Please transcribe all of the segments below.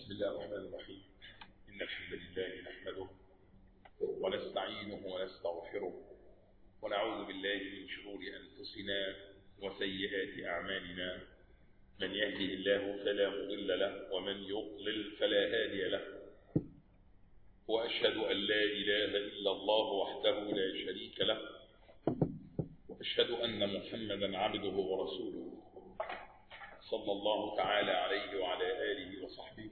بسم الله الرحمن الرحيم. إن الحمد لله نحمده ونستعينه ونستغفره ونعوذ بالله من شرور أنفسنا وسيئات أعمالنا. من يهده الله فلا مضل له ومن يضلل فلا هادي له. وأشهد أن لا إله إلا الله وحده لا شريك له، وأشهد أن محمدا عبده ورسوله صلى الله تعالى عليه وعلى آله وصحبه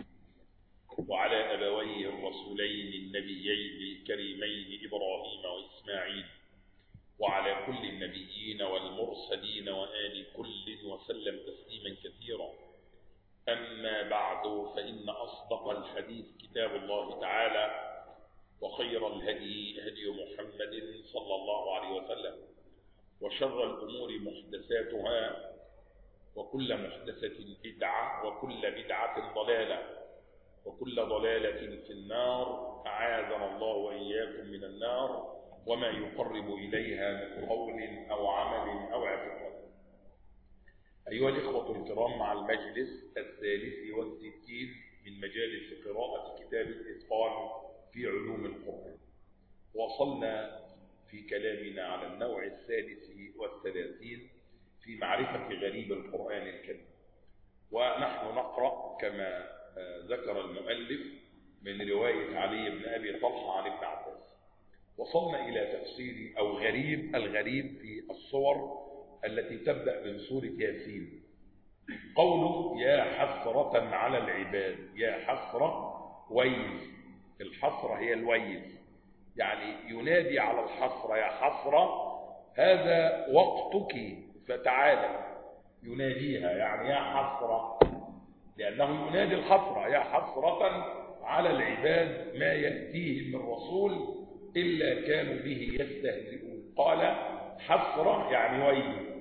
وعلى أبويه الرسولين النبيين الكريمين إبراهيم وإسماعيل وعلى كل النبيين والمرسلين وآل كل وسلم تسليما كثيرا. أما بعد، فإن أصدق الحديث كتاب الله تعالى، وخير الهدي هدي محمد صلى الله عليه وسلم، وشر الأمور محدثاتها، وكل محدثة بدعة، وكل بدعة ضلالة، وكل ضلالة في النار. أعاذنا الله وإياكم من النار وما يقرب إليها من قول أو عمل أو اعتقاد. أيها الإخوة الكرام، مع المجلس 63 من مجالس قراءة كتاب الإتقان في علوم القرآن، وصلنا في كلامنا على النوع 36 في معرفة غريب القرآن الكريم، ونحن نقرأ كما ذكر المؤلف من رواية علي بن أبي طلحة عن ابن عباس. وصلنا إلى تفسير أو الغريب في الصور التي تبدأ من سورة ياسين. قوله يا حسرة على العباد، يا حسرة ويل، الحسرة هي الويل، يعني ينادي على الحسرة، يا حسرة هذا وقتك فتعالى، يناديها يعني يا حسرة، لأنه ينادي الحسرة، يا حسرة على العباد ما يأتيهم من رسول إلا كانوا به يستهزئون. قال حسرة يعني ويل.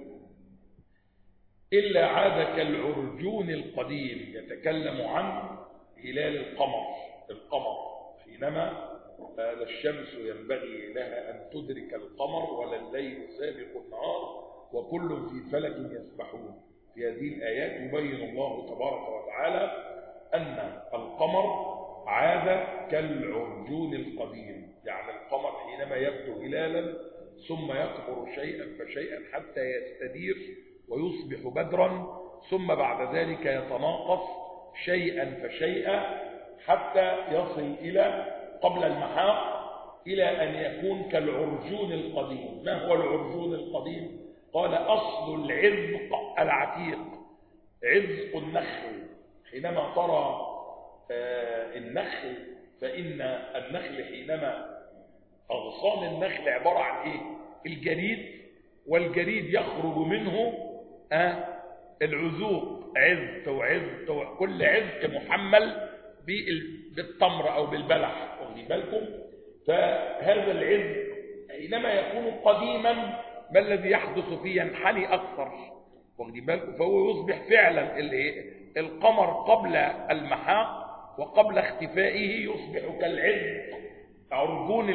إلا عاد كالعرجون القديم، يتكلم عن هلال القمر حينما الشمس ينبغي لها أن تدرك القمر ولا الليل سابق النهار وكل في فلك يسبحون. في هذه الآيات يبين الله تبارك وتعالى أن القمر عاد كالعرجون القديم، يعني القمر حينما يبدو هلالا ثم يكبر شيئا فشيئا حتى يستدير ويصبح بدرا، ثم بعد ذلك يتناقص شيئا فشيئا حتى يصل إلى قبل المحاق إلى أن يكون كالعرجون القديم. ما هو العرجون القديم؟ قال أصل العذق العتيق، عذق النخل. حينما ترى النخل، فإن النخل حينما أغصان النخل عبارة عن إيه؟ الجريد، والجريد يخرج منه العذوق، عذق وعذق، كل عذق محمل بالتمر أو بالبلح، واخدين بالكم؟ فهذا العذق حينما يكون قديما ما الذي يحدث فيه؟ ينحني أكثر، واخدين بالكم؟ فهو يصبح فعلا القمر قبل المحاق وقبل اختفائه يصبح كالعذق، عرجون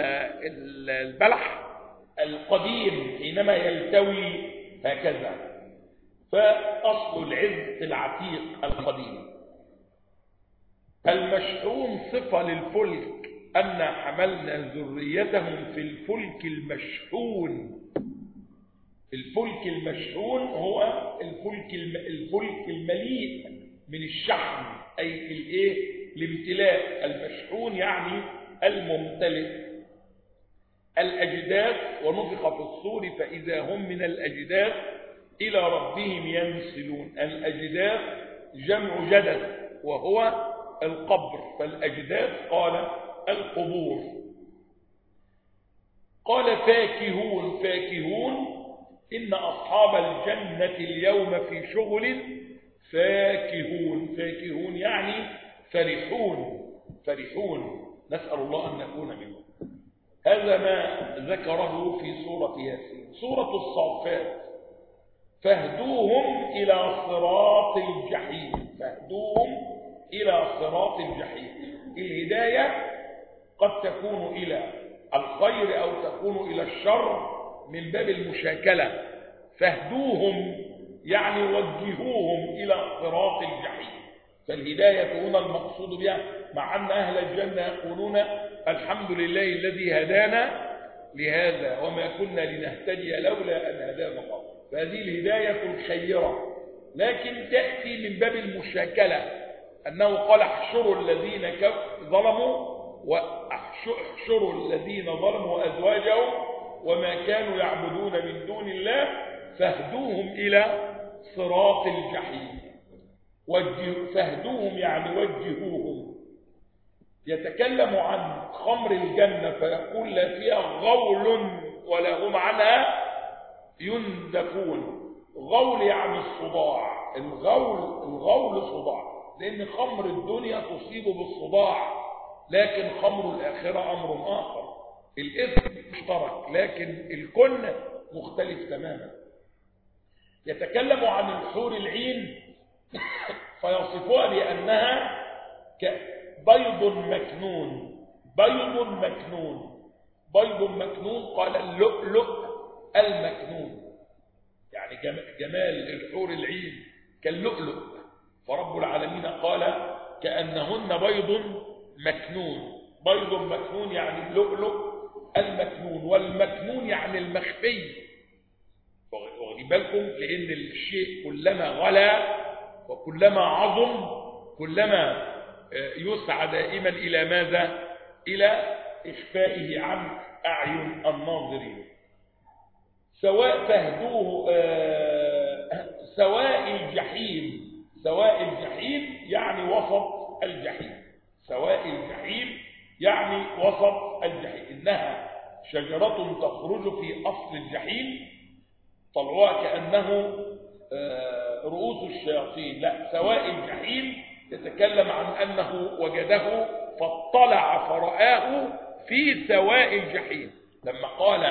البلح القديم حينما يلتوي هكذا. فأصل العذق العتيق القديم. المشحون صفة للفلك، أن حملنا ذريتهم في الفلك المشحون. الفلك المشحون هو الفلك المليء من الشحن، أي الامتلاء. المشحون يعني الممتلئ. الأجداث، ونفخ في الصور فإذا هم من الأجداث إلى ربهم ينسلون. الأجداث جمع جدث وهو القبر، فالأجداث قال القبور. قال فاكهون، فاكهون إن أصحاب الجنة اليوم في شغل فاكهون. فاكهون يعني فرحون، فرحون، نسأل الله أن نكون منهم. هذا ما ذكره في سورة ياسين. سورة الصافات فاهدوهم إلى صراط الجحيم، فاهدوهم إلى صراط الجحيم. الهداية قد تكون إلى الخير أو تكون إلى الشر من باب المشاكلة. فاهدوهم يعني وجهوهم إلى صراط الجحيم. فالهداية هنا المقصود بها، مع أن أهل الجنة يقولون الحمد لله الذي هدانا لهذا وما كنا لنهتدي لولا أن هدانا الله. فهذه الهداية الخيرة، لكن تأتي من باب المشاكلة، أنه قال احشروا الذين ظلموا واحشروا الذين ظلموا أزواجهم وما كانوا يعبدون من دون الله فاهدوهم إلى صراط الجحيم. فاهدوهم يعني وجهوهم. يتكلم عن خمر الجنة فيقول لا فيها غول ولا هم عنها ينزفون. غول يعني الصداع، الغول صداع، لأن خمر الدنيا تصيب بالصداع، لكن خمر الآخرة أمر آخر. الإثم مشترك لكن الكن مختلف تماما. يتكلم عن الحور العين فيصفها بأنها بيض مكنون. بيض مكنون، بيض مكنون، قال اللؤلؤ المكنون، يعني جمال الحور العين كاللؤلؤ. فرب العالمين قال كأنهن بيض مكنون. بيض مكنون يعني اللؤلؤ المكنون، والمكنون يعني المخفي. واخدين بالكم، لأن الشيء كلما غلا وكلما عظم كلما يسعى دائما إلى ماذا؟ إلى إخفائه عن أعين الناظرين. سواء فهدوه سواء الجحيم. سواء الجحيم يعني وسط الجحيم. سواء الجحيم يعني وسط الجحيم. إنها شجرة تخرج في أصل الجحيم، طلعوها كأنه رؤوس الشياطين. لا، سواء الجحيم يتكلم عن أنه وجده فاطلع فرآه في سواء الجحيم. لما قال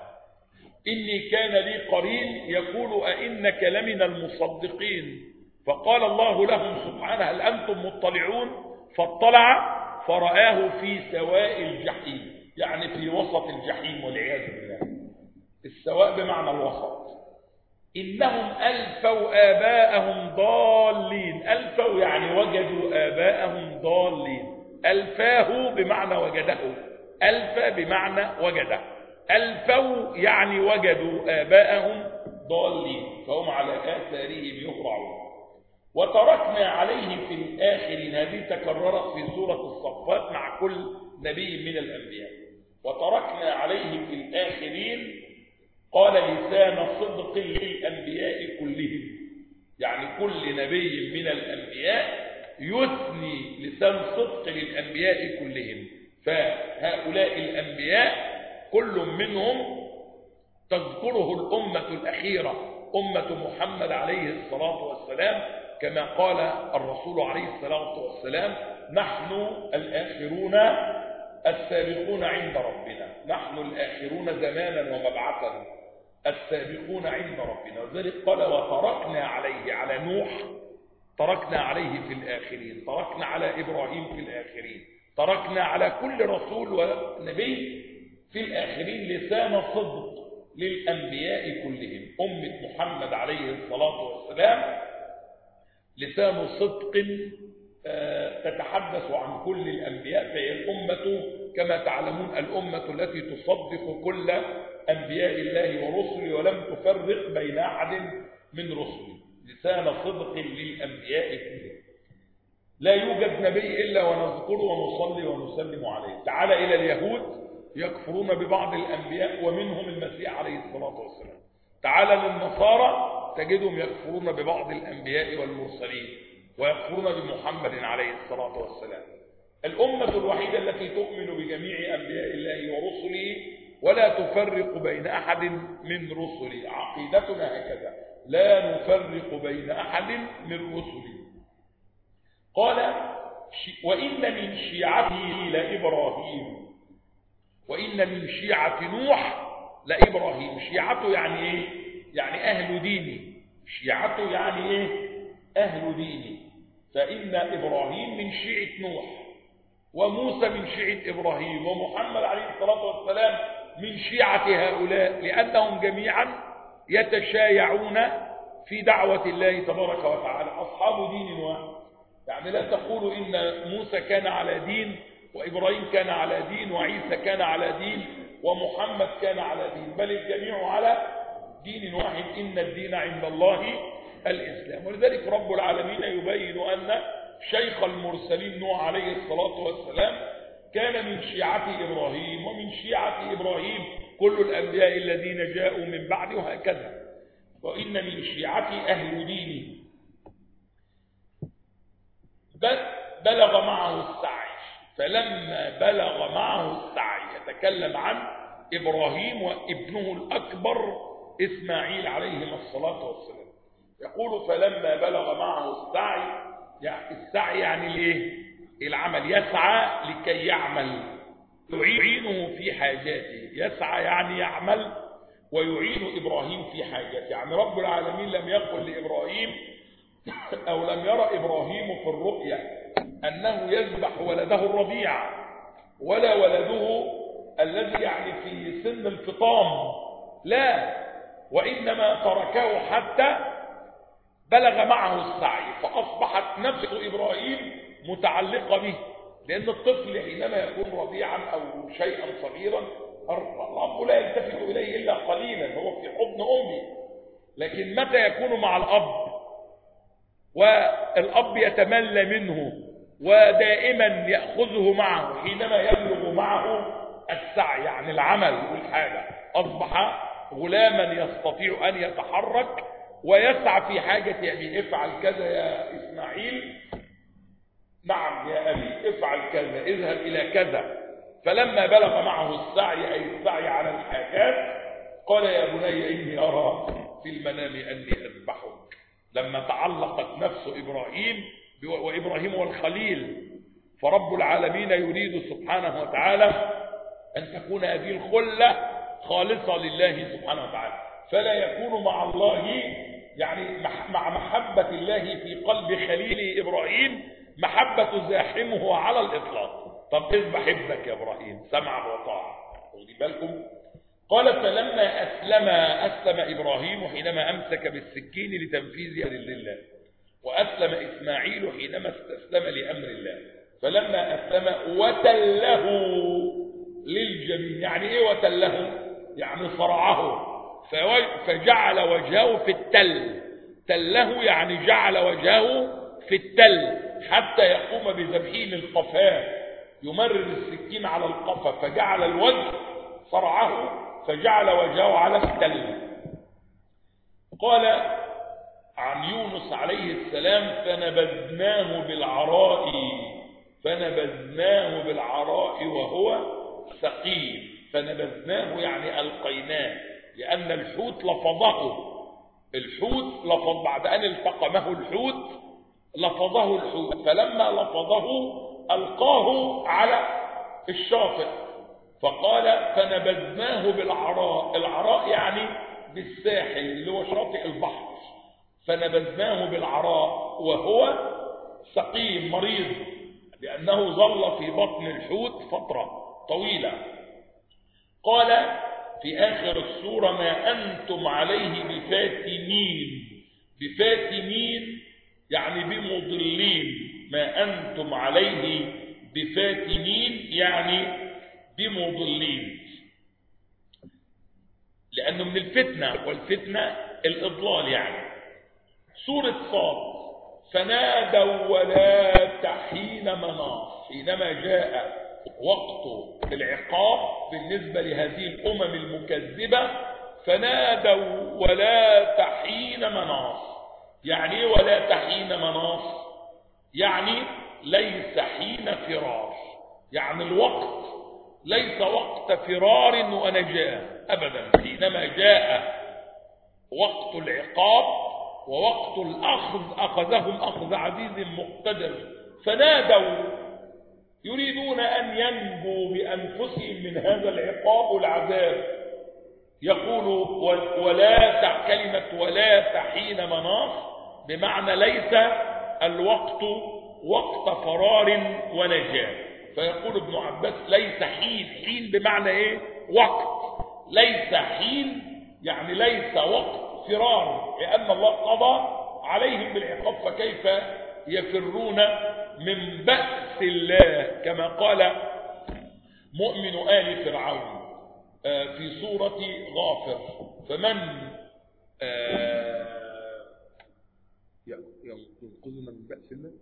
إني كان لي قرين يقول أئنك لمن المصدقين، فقال الله لهم سبحانه هل أنتم مطلعون؟ فاطلع فرآه في سواء الجحيم، يعني في وسط الجحيم والعياذ بالله. السواء بمعنى الوسط. إنهم ألفوا آباءهم ضالين. ألفوا يعني وجدوا آباءهم ضالين. ألفاه بمعنى وجده، ألف بمعنى وجده. ألفوا يعني وجدوا آباءهم ضالين فهم على آثارهم يهرعون. وتركنا عليه في الآخرين. هذه تكررت في سورة الصفات مع كل نبي من الأنبياء. وتركنا عليه في الآخرين قال لسان صدق للأنبياء كلهم، يعني كل نبي من الأنبياء يثني لسان صدق للأنبياء كلهم. فهؤلاء الأنبياء كل منهم تذكره الأمة الأخيرة، أمة محمد عليه الصلاة والسلام، كما قال الرسول عليه الصلاة والسلام نحن الآخرون السابقون عند ربنا. نحن الآخرون زمانا ومبعثا السابقون عند ربنا. وذلك قال وتركنا عليه، على نوح تركنا عليه في الآخرين، تركنا على إبراهيم في الآخرين، تركنا على كل رسول ونبي في الآخرين لسان صدق للأنبياء كلهم. أمة محمد عليه الصلاة والسلام لسان صدق تتحدث عن كل الأنبياء، فهي الأمة كما تعلمون الأمة التي تصدق كل أنبياء الله ورسله ولم تفرق بين أحد من رسله. لسان صدق للأنبياء كلهم. لا يوجد نبي إلا ونذكره ونصلي ونسلم عليه. تعال إلى اليهود يكفرون ببعض الأنبياء ومنهم المسيح عليه الصلاة والسلام. تعال للنصارى تجدهم يكفرون ببعض الأنبياء والمرسلين ويكفرون بمحمد عليه الصلاة والسلام. الأمة الوحيدة التي تؤمن بجميع أنبياء الله ورسله ولا تفرق بين أحد من رسله. عقيدتنا هكذا، لا نفرق بين أحد من رسله. قال وإن من شيعته لإبراهيم، وإن من شيعة نوح لإبراهيم. شيعته يعني إيه؟ يعني أهل ديني. شيعته يعني إيه؟ أهل ديني. فإن إبراهيم من شيعة نوح، وموسى من شيعة إبراهيم، ومحمد عليه الصلاة والسلام من شيعة هؤلاء، لأنهم جميعا يتشايعون في دعوة الله تبارك وتعالى، أصحاب دين واحد. يعني لا تقولوا إن موسى كان على دين وإبراهيم كان على دين وعيسى كان على دين ومحمد كان على دين، بل الجميع على دين واحد، إن الدين عند الله الإسلام. ولذلك رب العالمين يبين أن شيخ المرسلين نوح عليه الصلاة والسلام كان من شيعة إبراهيم، ومن شيعة إبراهيم كل الأنبياء الذين جاءوا من بعده، وهكذا. وإن من شيعته أهل دينه بلغ معه السعي. فلما بلغ معه السعي يتكلم عن إبراهيم وابنه الأكبر إسماعيل عليهما الصلاة والسلام. يقول فلما بلغ معه السعي، يعني السعي يعني ليه؟ العمل، يسعى لكي يعمل، يعينه في حاجاته. يسعى يعني يعمل ويعين إبراهيم في حاجاته. يعني رب العالمين لم يقل لإبراهيم أو لم يرى إبراهيم في الرؤيا أنه يذبح ولده الرضيع ولا ولده الذي يعني في سن الفطام، لا، وإنما تركه حتى بلغ معه السعي، فأصبحت نفس إبراهيم متعلقة به، لأن الطفل حينما يكون رضيعا أو شيئا صغيرا الأب لا يلتفت إليه إلا قليلا، هو في حضن أمه. لكن متى يكون مع الأب والأب يتملى منه ودائما يأخذه معه، حينما يبلغ معه السعي يعني العمل والحاجة، أصبح غلاما يستطيع أن يتحرك ويسعى في حاجة أبيه. افعل كذا يا إسماعيل، نعم يا أبي افعل كذا، اذهب إلى كذا. فلما بلغ معه السعي أي السعي على الحاجات قال يا بني إني أرى في المنام أني أذبحك. لما تعلقت نفس إبراهيم، وإبراهيم هو الخليل، فرب العالمين يريد سبحانه وتعالى أن تكون هذه الخلة خالصة لله سبحانه وتعالى، فلا يكون مع الله يعني مع محبة الله في قلب خليل إبراهيم محبة زاحمه على الإطلاق. طب اذبح ابنك يا إبراهيم سمعا وطاعة. خدي بالكم. قال فلما أسلم إبراهيم حينما أمسك بالسكين لتنفيذ أمر الله، وأسلم إسماعيل حينما استسلم لأمر الله. فلما أسلم وتله للجبين. يعني إيه وتله؟ يعني صرعه، فجعل وجهه في التل. تله يعني جعل وجهه في التل حتى يقوم بذبحه للقفاه، يمرر السكين على القفا، فجعل الوجه صرعه فجعل وجهه على التل. قال عن يونس عليه السلام فنبذناه بالعراء وهو سقيم. فنبذناه يعني ألقيناه، لأن الحوت لفظ بعد أن التقمه الحوت لفظه الحوت، فلما لفظه ألقاه على الشاطئ. فقال فنبذناه بالعراء. العراء يعني بالساحل اللي هو شاطئ البحر. فنبذناه بالعراء وهو سقيم مريض، لأنه ظل في بطن الحوت فترة طويلة. قال في آخر السورة ما أنتم عليه بفاتنين يعني بمضلين. ما أنتم عليه بفاتنين يعني بمضلين، لأنه من الفتنة، والفتنة الإضلال يعني. سورة صاد فنادوا ولا حين مناص. حينما جاء وقت العقاب بالنسبة لهذه الأمم المكذبة فنادوا ولا حين مناص. يعني ايه ولا حين مناص؟ يعني ليس حين فرار، يعني الوقت ليس وقت فرار ونجاة أبدا. حينما جاء وقت العقاب ووقت الأخذ أخذهم أخذ عزيز مقتدر، فنادوا يريدون أن ينجوا بأنفسهم من هذا العقاب والعذاب. يقول كلمة ولا حين مناص بمعنى ليس الوقت وقت فرار ونجاة. فيقول ابن عباس ليس حين بمعنى ايه؟ وقت. ليس حين يعني ليس وقت فرار، لأن الله قضى عليهم بالعقاب، فكيف يفرون من بأس الله، كما قال مؤمن آل فرعون في سورة غافر: ينقذنا من بأس الله،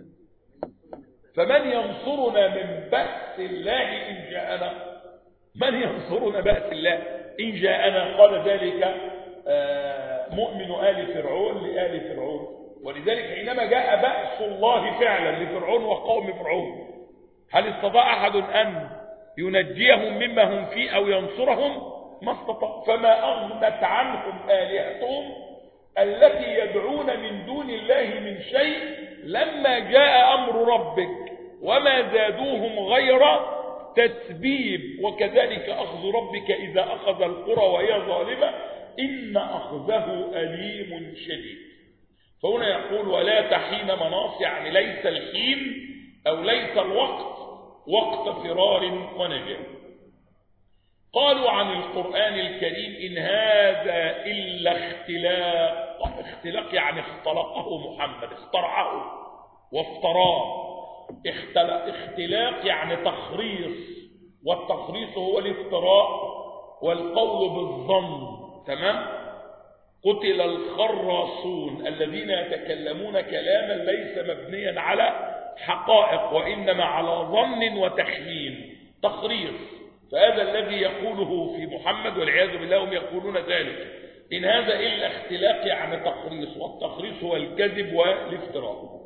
فمن ينصرنا من بأس الله إن جاءنا. من ينصرنا بأس الله إن جاءنا؟ قال ذلك مؤمن آل فرعون لآل فرعون. ولذلك حينما جاء بأس الله فعلا لفرعون وقوم فرعون، هل استطاع أحد أن ينجيهم مما هم فيه أو ينصرهم؟ ما استطاع. فما أغنت عنهم آلهتهم التي يدعون من دون الله من شيء لما جاء أمر ربك وما زادوهم غير تتبيب. وكذلك أخذ ربك إذا أخذ القرى وهي ظالمة إن أخذه أليم شديد. فهنا يقول: ولا تحين مناص، يعني ليس الحين أو ليس الوقت وقت فرار ونجاة. قالوا عن القرآن الكريم: إن هذا إلا اختلاق. اختلاق يعني اختلقه محمد، اخترعه وافتراه. اختلاق يعني تخريص، والتخريص هو الافتراء والقول بالظن. تمام؟ قتل الخراصون الذين يتكلمون كلاما ليس مبنيا على حقائق وإنما على ظن وتخمين، تخريص. فهذا الذي يقوله في محمد والعياذ بالله، هم يقولون ذلك. إن هذا إلا اختلاق يعني تخريص، والتخريص هو الكذب والافتراء.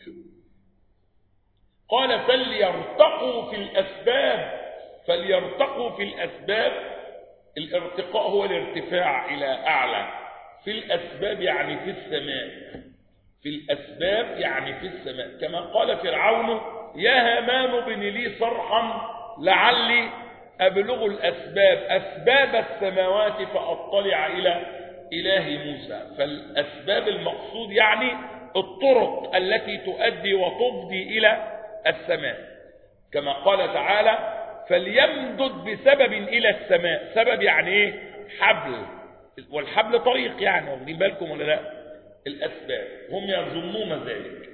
قال: فليرتقوا في الأسباب. فليرتقوا في الأسباب، الارتقاء هو الارتفاع إلى أعلى. في الأسباب يعني في السماء. في الأسباب يعني في السماء، كما قال فرعون: يا هامان ابن لي صرحا لعلي أبلغ الأسباب، أسباب السماوات فأطلع إلى إله موسى. فالأسباب المقصود يعني الطرق التي تؤدي وتفضي إلى السماء، كما قال تعالى: فليمدد بسبب إلى السماء. سبب يعني إيه؟ حبل، والحبل طريق، يعني واخدين بالكم ولا لا؟ الأسباب هم يظنون ذلك.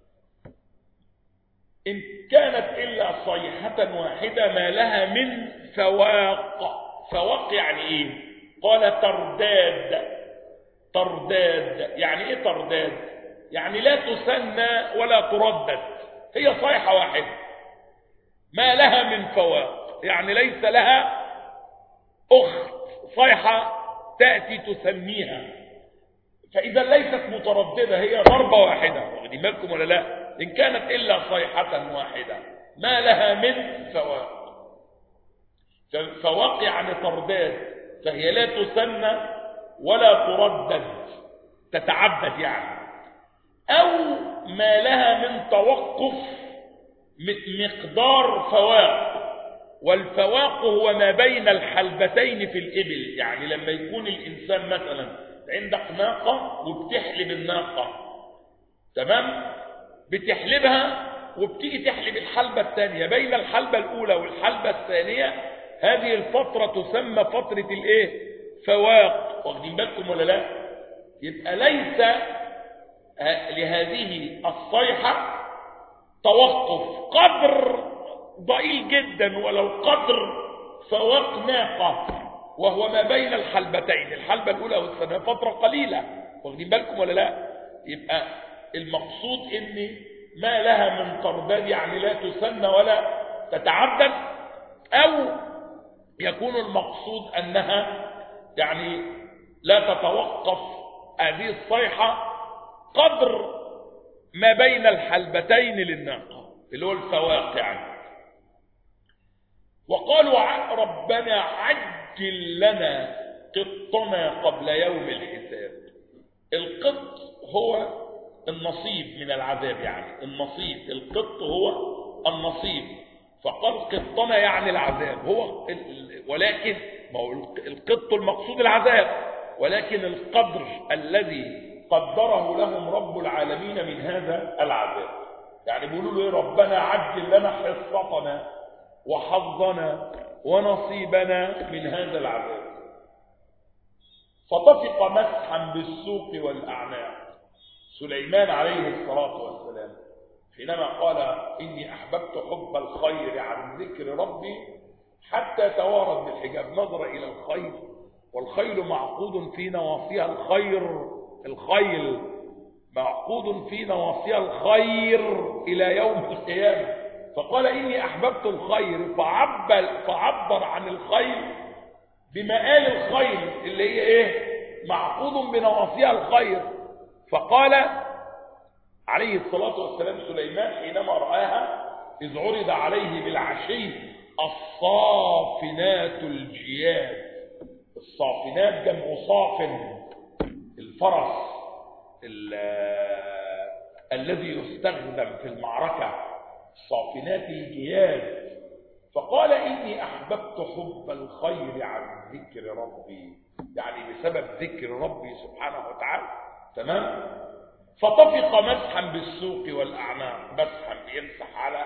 إن كانت إلا صيحة واحدة ما لها من فواق. فواق يعني إيه؟ قال: ترداد. ترداد يعني إيه؟ ترداد يعني لا تسنى ولا تردد، هي صيحة واحدة. ما لها من فواق يعني ليس لها أخت صيحة تأتي تسميها، فإذا ليست مترددة، هي ضربة واحدة. واخدين بالكم ولا لا؟ إن كانت إلا صيحة واحدة ما لها من فواق. فواق يعني ترداد، فهي لا تسنى ولا تردد، تتعبد يعني. أو ما لها من توقف مقدار فواق. والفواق هو ما بين الحلبتين في الإبل. يعني لما يكون الإنسان مثلا عندك ناقة وبتحلب الناقة، تمام؟ بتحلبها وبتيجي تحلب الحلبة الثانية، بين الحلبة الأولى والحلبة الثانية هذه الفترة تسمى فترة الايه؟ فواق. واخدين بالكم ولا لا؟ يبقى ليس لهذه الصيحة توقف، قدر ضئيل جدا ولو قدر فواق ناقة، وهو ما بين الحلبتين، الحلبة الأولى والثانية فترة قليلة. واخدين بالكم ولا لا؟ يبقى المقصود ان ما لها من ترداد يعني لا تسنى ولا تتعبد، او يكون المقصود انها يعني لا تتوقف هذه الصيحة قدر ما بين الحلبتين للناقة اللي هو الفواق يعني. وقالوا: ربنا عجل لنا قطنا قبل يوم الحساب. القط هو النصيب من العذاب، يعني النصيب، القط هو النصيب. فقال قطنا يعني العذاب هو، ولكن ما هو القط المقصود العذاب، ولكن القدر الذي قدره لهم رب العالمين من هذا العذاب. يعني بيقولوا له: ربنا عجل لنا حصتنا وحظنا ونصيبنا من هذا العذاب. فطفق مسحا بالسوق والأعناق. سليمان عليه الصلاة والسلام حينما قال إني أحببت حب الخير عن ذكر ربي حتى توارد بالحجاب، نظر إلى الخير، والخيل معقود في نواصيها الخيل معقود في نواصيها الخير إلى يوم القيامة، فقال إني أحببت الخير، فعبر عن الخيل بمآل الخيل اللي هي إيه؟ معقود بنواصيها الخير. فقال عليه الصلاة والسلام سليمان حينما رآها إذ عرض عليه بالعشي الصافنات الجياد. الصافنات جمع صافن، الفرس الذي يستخدم في المعركة، الصافنات الجياد. فقال إني أحببت حب الخير عن ذكر ربي، يعني بسبب ذكر ربي سبحانه وتعالى. تمام. فطفق مسحا بالسوق والأعناق، مسحا يمسح على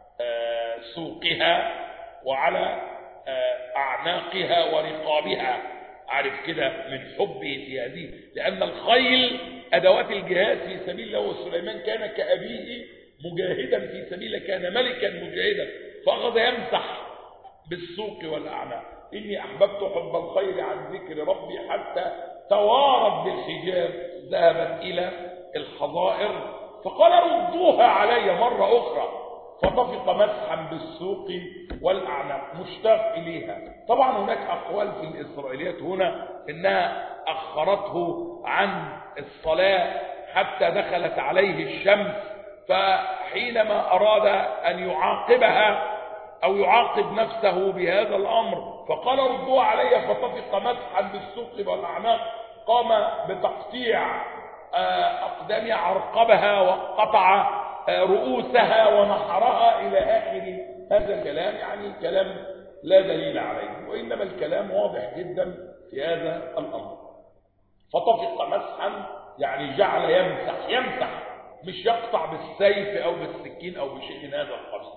سوقها وعلى أعناقها ورقابها، عارف كده من حبه في هذه، لأن الخيل أدوات الجهاد في سبيل الله، وسليمان كان كأبيه مجاهدا في سبيله، كان ملكا مجاهدا، فأخذ يمسح بالسوق والأعناق. إني أحببت حب الخير عن ذكر ربي حتى توارد بالحجاب، ذهبت إلى الحظائر، فقال ردوها علي مرة أخرى، فطفق مسحا بالسوق والأعناق، مشتاق إليها. طبعا هناك أقوال في الإسرائيليات هنا إنها أخرته عن الصلاة حتى دخلت عليه الشمس، فحينما أراد أن يعاقبها أو يعاقب نفسه بهذا الأمر فقال ردوها علي، فطفق مسحا بالسوق والأعناق، قام بتقطيع أقدامها، عرقبها وقطع رؤوسها ونحرها إلى آخر هذا الكلام. يعني كلام لا دليل عليه، وإنما الكلام واضح جدا في هذا الأمر. فطفق مسحا يعني جعل يمسح، مش يقطع بالسيف أو بالسكين أو بشيء من هذا القبيل.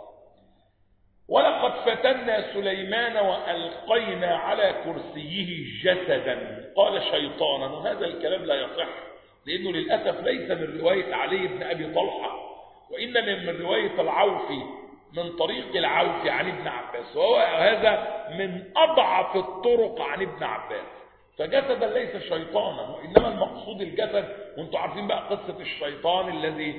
ولقد فتنا سليمان وألقينا على كرسيه جسدا قال شيطانا. وهذا الكلام لا يصح، لأنه للأسف ليس من رواية علي بن أبي طلحة، وإنما من رواية العوفي من طريق العوفي عن ابن عباس، وهذا من أضعف الطرق عن ابن عباس. فجسدا ليس شيطانا، وإنما المقصود الجسد. وانتم عارفين بقى قصة الشيطان الذي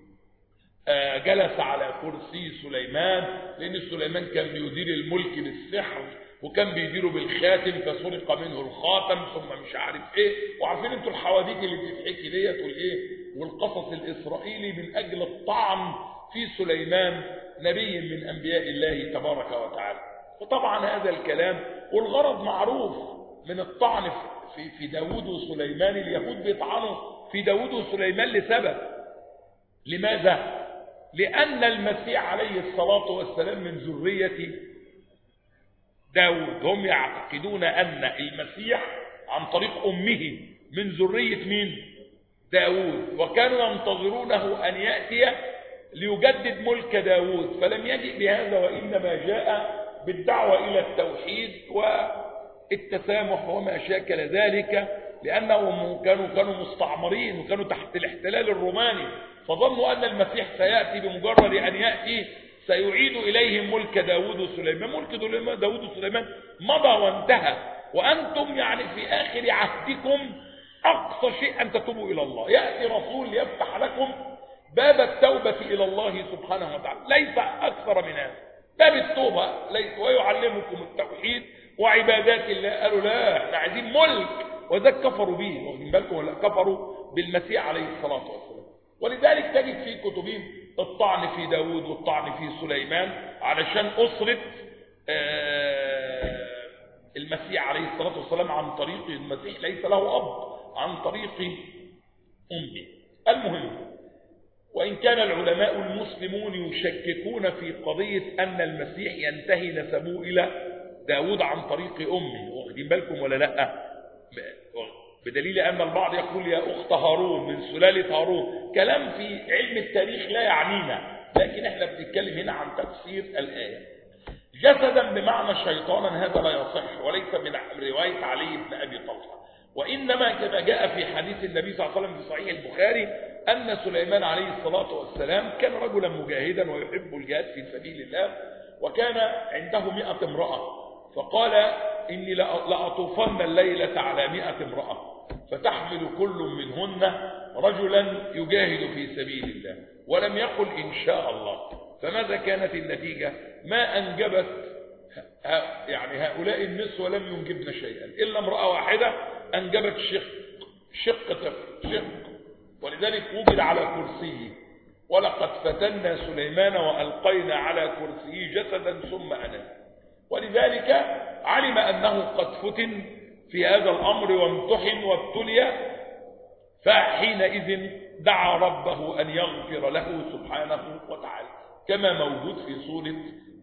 جلس على كرسي سليمان، لأن سليمان كان بيدير الملك بالسحر، وكان بيديره بالخاتم فسرق منه الخاتم ثم مش عارف ايه. وعارفين انتوا الحواديت اللي بتتحكي ديت والايه والقصص الاسرائيلي من اجل الطعن في سليمان نبي من انبياء الله تبارك وتعالى. وطبعا هذا الكلام والغرض معروف من الطعن في داود وسليمان. اليهود بيطعنوا في داود وسليمان لسبب. لماذا؟ لأن المسيح عليه الصلاة والسلام من ذرية داود. هم يعتقدون أن المسيح عن طريق أمه من ذرية مين؟ داود. وكانوا ينتظرونه أن يأتي ليجدد ملك داود، فلم يجئ بهذا، وإنما جاء بالدعوة إلى التوحيد والتسامح وما شاكل ذلك، لأنهم كانوا مستعمرين وكانوا تحت الاحتلال الروماني، فظنوا أن المسيح سيأتي بمجرد أن يأتي سيعيد إليهم ملك داود وسليمان. ملك داود وسليمان مضى وانتهى، وأنتم يعني في آخر عهدكم أقصى شيء أن تتوبوا إلى الله. يأتي رسول يفتح لكم باب التوبة إلى الله سبحانه وتعالى، ليس أكثر من هذا، باب التوبة ليس، ويعلمكم التوحيد وعبادات الله. قالوا لا، احنا عايزين ملك، وذلك كفروا به. واخدين بالكم ولا؟ كفروا بالمسيح عليه الصلاة والسلام. ولذلك تجد في كتبهم الطعن في داود والطعن في سليمان علشان أسرة المسيح عليه الصلاة والسلام عن طريق المسيح ليس له أب، عن طريق أمه. المهم، وإن كان العلماء المسلمون يشككون في قضية أن المسيح ينتهي نسبه إلى داود عن طريق أمه، واخدين بالكم ولا لا؟ بدليل أن البعض يقول يا أخت هارون من سلالة هارون. كلام في علم التاريخ لا يعنينا، لكن احنا بنتكلم هنا عن تفسير الآية. جسدا بمعنى شيطانا هذا لا يصح، وليس من رواية علي بن أبي طلحة، وإنما كما جاء في حديث النبي صلى الله عليه وسلم في صحيح البخاري أن سليمان عليه الصلاة والسلام كان رجلا مجاهدا ويحب الجهاد في سبيل الله، وكان عنده 100 امرأة، فقال إني لأطوفن الليلة على 100 امرأة فتحمل كل منهن رجلا يجاهد في سبيل الله، ولم يقل إن شاء الله. فماذا كانت النتيجة؟ ما أنجبت يعني هؤلاء النسوة لم ينجبن شيئا إلا امرأة واحدة أنجبت شق طفل، ولذلك وجد على كرسيه. ولقد فتنا سليمان وألقينا على كرسيه جسدا ثم أنام. ولذلك علم أنه قد فتن في هذا الأمر وامتحن وابتلي، فحينئذ دعا ربه أن يغفر له سبحانه وتعالى، كما موجود في سورة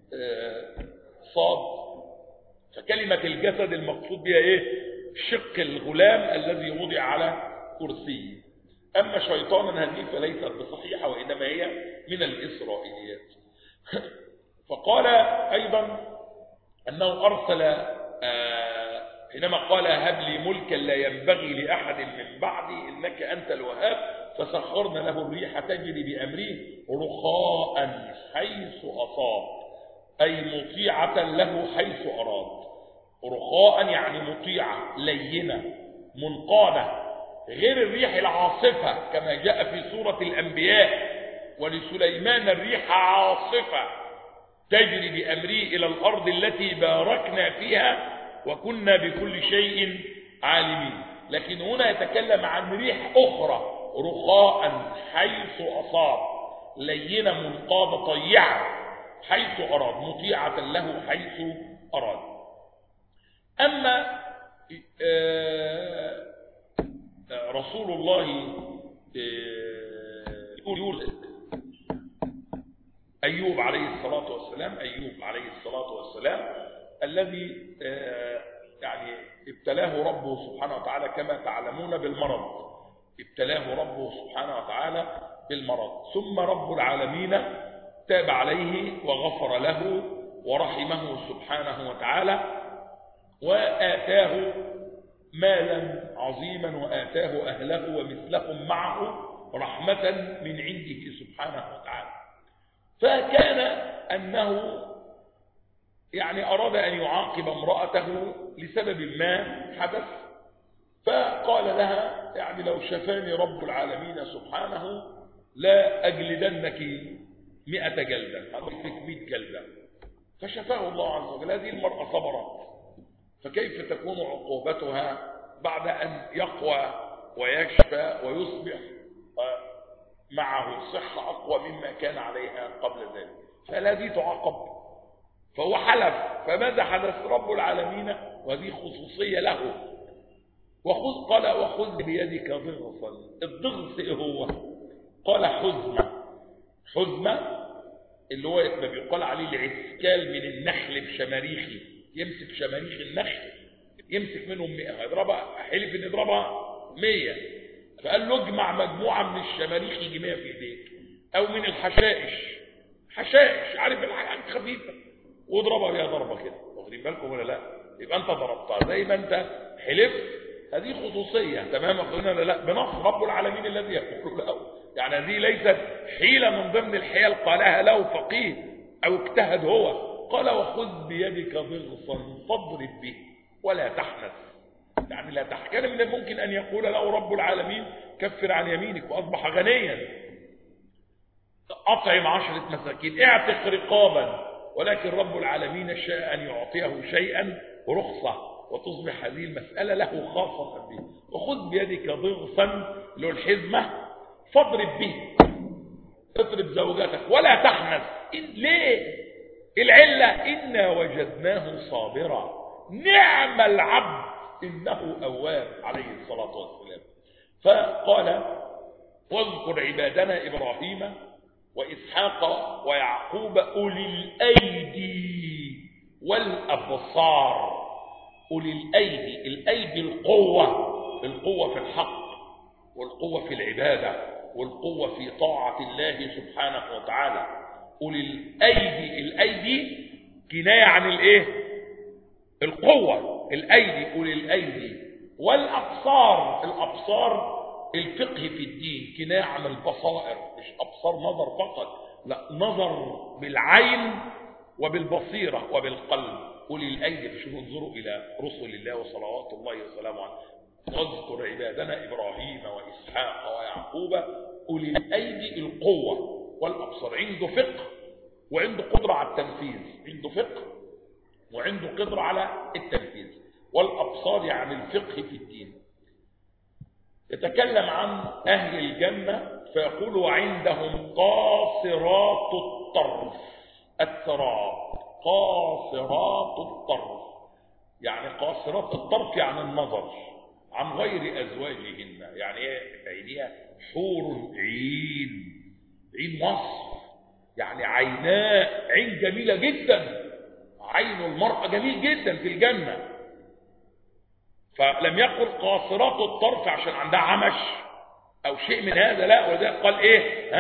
صاد. فكلمة الجسد المقصود بها ايه؟ شق الغلام الذي وضع على كرسيه. أما شيطانا هذه فليست بصحيحة، وإنما هي من الإسرائيليات. فقال أيضا أنه أرسل حينما قال هب لي ملكا لا ينبغي لأحد من بعدي إنك أنت الوهاب، فسخرنا له الريح تجري بأمره رخاء حيث أصاب، أي مطيعة له حيث أراد. رخاء يعني مطيعة لينة منقادة، غير الريح العاصفة كما جاء في سورة الأنبياء ولسليمان الريح عاصفة تجري بأمره إلى الأرض التي باركنا فيها وكنا بكل شيء عالمين. لكن هنا يتكلم عن ريح أخرى رخاء حيث أصاب، لينة منقادة طيعة حيث أراد، مطيعة له حيث أراد. أما رسول الله يقول أيوب عليه الصلاة والسلام الذي يعني ابتلاه ربه سبحانه وتعالى كما تعلمون بالمرض، ابتلاه ربه سبحانه وتعالى بالمرض، ثم رب العالمين تاب عليه وغفر له ورحمه سبحانه وتعالى، وآتاه مالا عظيما وآتاه أهله ومثلهم معه رحمة من عنده سبحانه وتعالى. فكان أنه يعني أراد أن يعاقب امرأته لسبب ما حدث، فقال لها يعني لو شفاني رب العالمين سبحانه لا أجلدنك 100 جلدة، أضربك 100 جلدة. فشفاه الله عز وجل. هذه المرأة صبرت، فكيف تكون عقوبتها بعد أن يقوى ويشفى ويصبح معه صحة أقوى مما كان عليها قبل ذلك؟ فالذي تعاقب. فهو حلف، فماذا حدث؟ رب العالمين، وهذه خصوصية له، قال وخذ بيدك ضغصا. الضغص ايه هو؟ قال حزمة اللي هو ما بيقال عليه العسكال من النخل بشماريخي، يمسك شماريخ النخل يمسك منهم 100 يضربها، حلف ان يضربها 100، فقال له اجمع مجموعة من الشماريخ يجي 100 في ايديك، او من الحشائش، عارف الحاجات خفيفة، واضربها بيها ضربة كده. واخدين بالكم ولا لا؟ يبقى انت ضربتها زي ما انت حلفت. هذه خصوصية تمام اخونا ولا لا؟ بنص رب العالمين الذي يقول له، يعني هذه ليست حيلة من ضمن الحيل قالها له فقيه او اجتهد هو. قال وخذ بيدك ضغصا فاضرب به ولا تحنث، يعني لا تحنث. كان من الممكن ان يقول له رب العالمين كفر عن يمينك واصبح غنيا، اطعم 10 مساكين، اعتق رقابا، ولكن رب العالمين شاء ان يعطيه شيئا رخصة وتصبح هذه المسألة له خاصة به. وخذ بيدك ضغصا له الحزمة فاضرب به، اضرب زوجتك ولا تحنث. ليه؟ العلة إنا وجدناه صابرا نعم العبد إنه أواب عليه الصلاة والسلام. فقال واذكر عبادنا إبراهيم وإسحاق ويعقوب أولي الأيدي والأبصار. أولي الأيدي، الأيدي القوة في الحق، والقوة في العبادة، والقوة في طاعة الله سبحانه وتعالى. أولي الأيدي، الأيدي كناية عن الإيه؟ القوة. الأيدي أولي الأيدي، والأبصار، الأبصار الفقه في الدين كناية عن البصائر، مش أبصار نظر فقط، لا، نظر بالعين وبالبصيرة وبالقلب. أولي الأيدي، شوفوا انظروا إلى رسل الله وصلوات الله وسلامه عليه، واذكر عبادنا إبراهيم وإسحاق ويعقوب أولي الأيدي القوة والأبصار. عنده فقه وعنده قدرة على التنفيذ، عنده فقه وعنده قدرة على التنفيذ. والأبصار يعني الفقه في الدين. يتكلم عن أهل الجنة فيقول وعندهم قاصرات الطرف التراب. قاصرات الطرف يعني قاصرات الطرف يعني النظر عن غير أزواجهن. يعني ايه عينيها؟ حور عين، عين وصف، يعني عيناء، عين جميلة جدا. عين المرأة جميل جدا في الجنة. فلم يقل قاصرات الطرف عشان عندها عمش او شيء من هذا، لا، وده قال ايه؟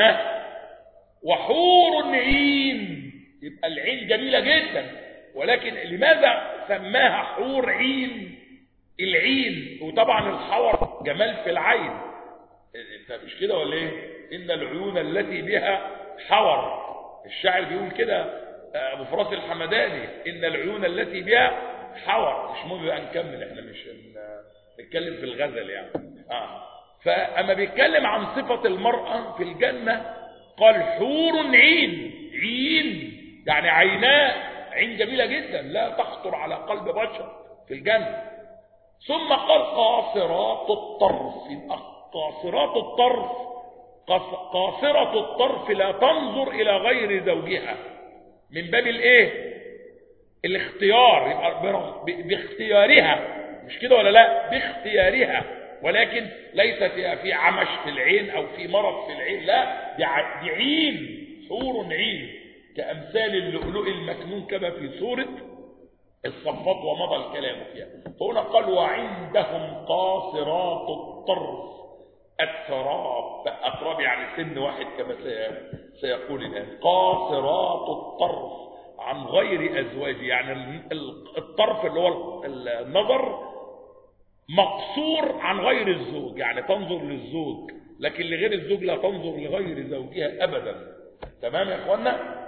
وحور عين، يبقى العين جميلة جدا. ولكن لماذا سماها حور عين؟ العين، وطبعا الحور جمال في العين. انت مش كده ولا ايه؟ ان العيون التي بها حور، الشاعر بيقول كده، ابو فراس الحمداني، ان العيون التي بها حور. مش مهم بقى نكمل، احنا مش نتكلم في الغزل يعني. فاما بيتكلم عن صفة المرأة في الجنة قال حور عين، عين يعني عيناء، عين جميلة جدا لا تخطر على قلب بشر في الجنة. ثم قال قاصرات الطرف. قاصرات الطرف، قاصرة الطرف لا تنظر إلى غير زوجها من باب الايه؟ الاختيار، يبقى باختيارها، مش كده ولا لا؟ باختيارها، ولكن ليست في عمش في العين او في مرض في العين، لا، دي عين، حور عين كأمثال اللؤلؤ المكنون كما في سورة الصفات ومضى الكلام فيها. هنا قال وعندهم قاصرات الطرف التراب. التراب يعني سن واحد كما سيقول الآن. قاصرات الطرف عن غير أزواج، يعني الطرف اللي هو النظر مقصور عن غير الزوج، يعني تنظر للزوج لكن لغير الزوج لا تنظر لغير زوجها أبدا. تمام يا اخوانا؟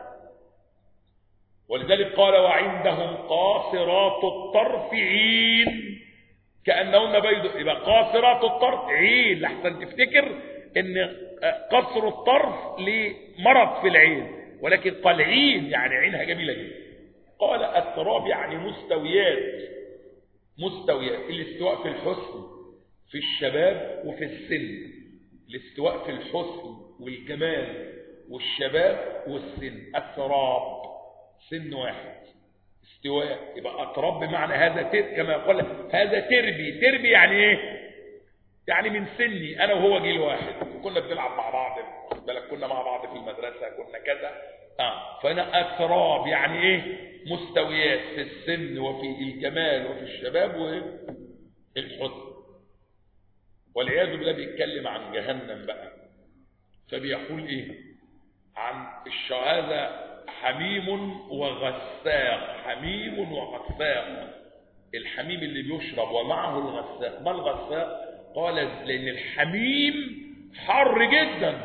ولذلك قال وعندهم قاصرات الطرف عين كأنهن بيض. يبقى قاصرات الطرف عين، لحسن تفتكر ان قصر الطرف لمرض في العين، ولكن قال عين يعني عينها جميلة جدا. قال التراب يعني مستويات. مستويات، الاستواء في الحسن في الشباب وفي السن. الاستواء في الحسن والجمال والشباب والسن. التراب سن واحد، استواء، يبقى أتراب بمعنى هذا كما قال هذا تربي. تربي يعني ايه؟ يعني من سني انا وهو جيل واحد، كنا بنلعب مع بعض، خد بالك، كنا مع بعض في المدرسة، كنا كذا. فانا أتراب يعني ايه؟ مستويات في السن وفي الجمال وفي الشباب والحسن. والعياذ بالله بيتكلم عن جهنم بقى، فبيقول ايه عن هذا؟ حميم وغساق. حميم وغساق، الحميم اللي بيشرب ومعه الغساق. ما الغساق؟ قال لأن الحميم حر جدا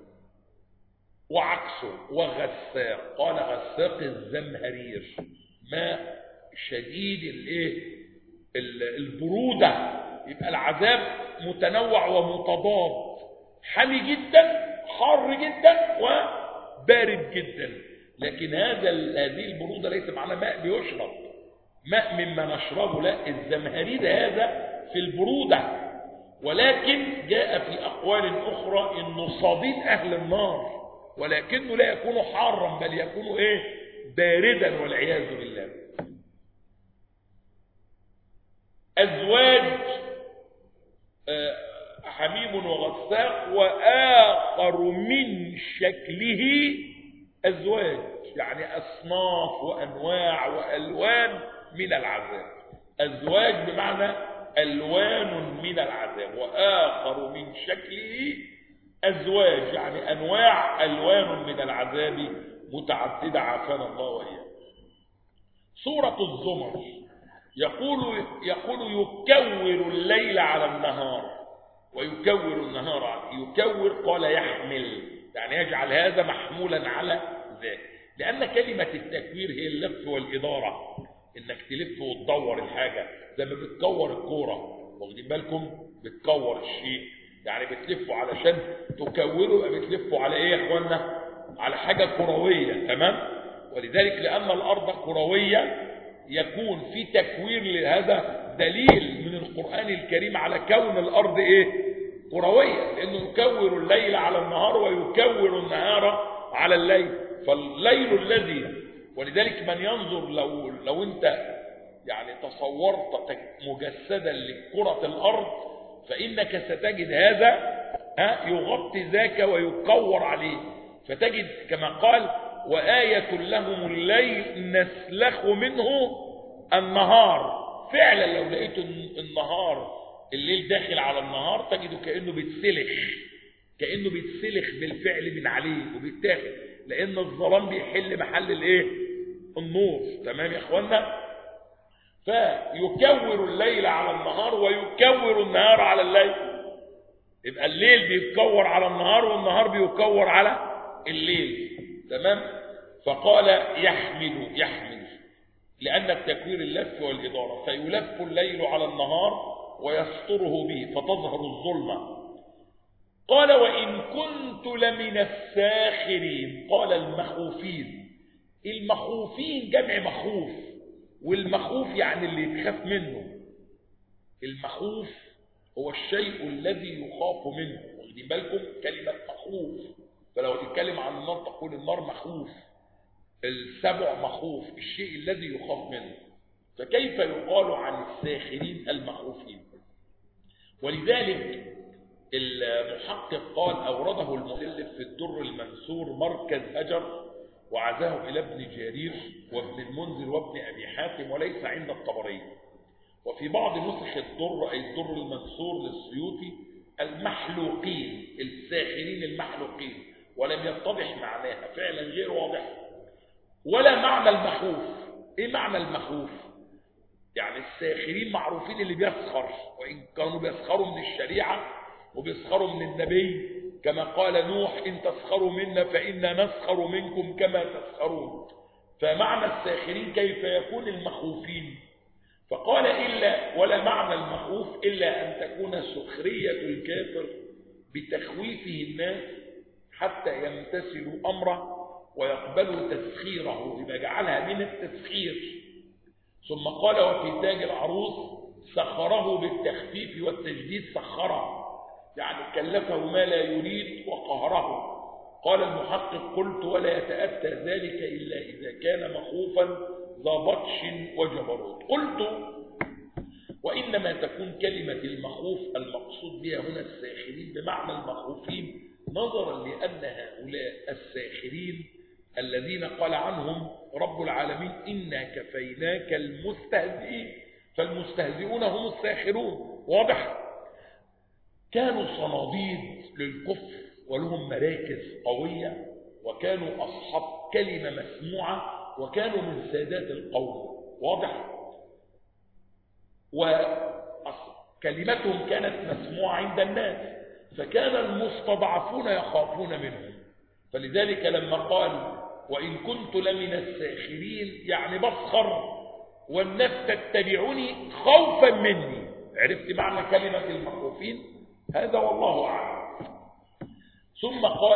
وعكسه. وغساق قال غساق الزمهرير، ماء شديد البرودة. يبقى العذاب متنوع ومتضاد، حمي جدا، حر جدا، وبارد جدا. لكن هذه البرودة ليس معنى ماء بيشرب، ماء مما نشربه، لا، الزمهرير هذا في البرودة. ولكن جاء في أقوال أخرى إنه صديد أهل النار، ولكنه لا يكون حارا بل يكون باردا والعياذ بالله. أزواج حميم وغساق وآخر من شكله أزواج، يعني أصناف وأنواع وألوان من العذاب. أزواج بمعنى ألوان من العذاب، وآخر من شكله أزواج يعني أنواع ألوان من العذاب متعددة، عافانا الله وإياه. سورة الزمر يقول يكور الليل على النهار. ويكور النهار عليه. يكور قال يحمل، يعني يجعل هذا محمولا على ذاك، لأن كلمة التكوير هي اللف والإدارة، إنك تلف وتدور الحاجة زي ما بتكور الكورة، واخدين بالكم؟ بتكور الشيء يعني بتلفه علشان تكوره، يبقى بتلفه على إيه يا إخوانا؟ على حاجة كروية، تمام؟ ولذلك لأن الأرض كروية يكون في تكوير لهذا دليل من القرآن الكريم على كون الأرض إيه؟ كروية، لأنه يكور الليل على النهار ويكور النهار على الليل. فالليل الذي، ولذلك من ينظر لو أنت يعني تصورت مجسدا لكرة الأرض فإنك ستجد هذا يغطي ذاك ويكور عليه، فتجد كما قال وآية لهم الليل نسلخ منه النهار. فعلا لو لقيت النهار الليل داخل على النهار تجده كأنه بيتسلخ بالفعل من عليه وبيتاخد، لأن الظلام بيحل محل الايه؟ النور. تمام يا اخوانا؟ فيكور الليل على النهار ويكور النهار على الليل، يبقى الليل بيتكور على النهار والنهار بيكور على الليل. تمام؟ فقال يحمل لأن التكوير اللف والإدارة، فيلف الليل على النهار ويستره به فتظهر الظلمة. قال وإن كنت لمن الساخرين، قال المخوفين جمع مخوف، والمخوف يعني اللي يتخاف منه. المخوف هو الشيء الذي يخاف منه، واخدين بالكم؟ كلمة مخوف، فلو تتكلم عن النار تقول النار مخوف، السبع مخوف، الشيء الذي يخاف منه. فكيف يقال عن الساخرين المخوفين؟ ولذلك المحقق قال أورده المؤلف في الدر المنثور مركز هجر، وعزاه إلى ابن جرير وابن المنذر وابن أبي حاتم، وليس عند الطبري. وفي بعض نسخ الدر أي الدر المنثور للسيوطي المحلوقين، الساخرين المحلوقين، ولم يتضح معناها، فعلا غير واضح. ولا معنى المخوف. ايه معنى المخوف؟ يعني الساخرين معروفين اللي بيسخر، وإن كانوا بيسخروا من الشريعة وبيسخروا من النبي، كما قال نوح إن تسخروا منا فإنا نسخر منكم كما تسخرون. فمعنى الساخرين كيف يكون المخوفين؟ فقال ولا معنى المخوف إلا أن تكون سخرية الكافر بتخويفه الناس حتى يمتثلوا أمره ويقبلوا تسخيره، يبقى جعلها من التسخير. ثم قال وفي تاج العروس سخره بالتخفيف والتجديد، سخره يعني كلفه ما لا يريد وقهره. قال المحقق قلت ولا يتأتى ذلك إلا إذا كان مخوفا ذا بطش وجبروت. قلت وإنما تكون كلمة المخوف المقصود بها هنا الساخرين بمعنى المخوفين، نظرا لأن هؤلاء الساخرين الذين قال عنهم رب العالمين إنا كفيناك المستهزئين، فالمستهزئون هم الساخرون. واضح؟ كانوا صناديد للكفر ولهم مراكز قوية، وكانوا أصحاب كلمة مسموعة، وكانوا من سادات القوم. واضح؟ وكلمتهم كانت مسموعة عند الناس، فكان المستضعفون يخافون منهم. فلذلك لما قال وإن كنت لمن الساخرين يعني بسخر والناس تتبعني خوفا مني. عرفت معنى كلمة المخوفين؟ هذا والله أعلم. ثم قال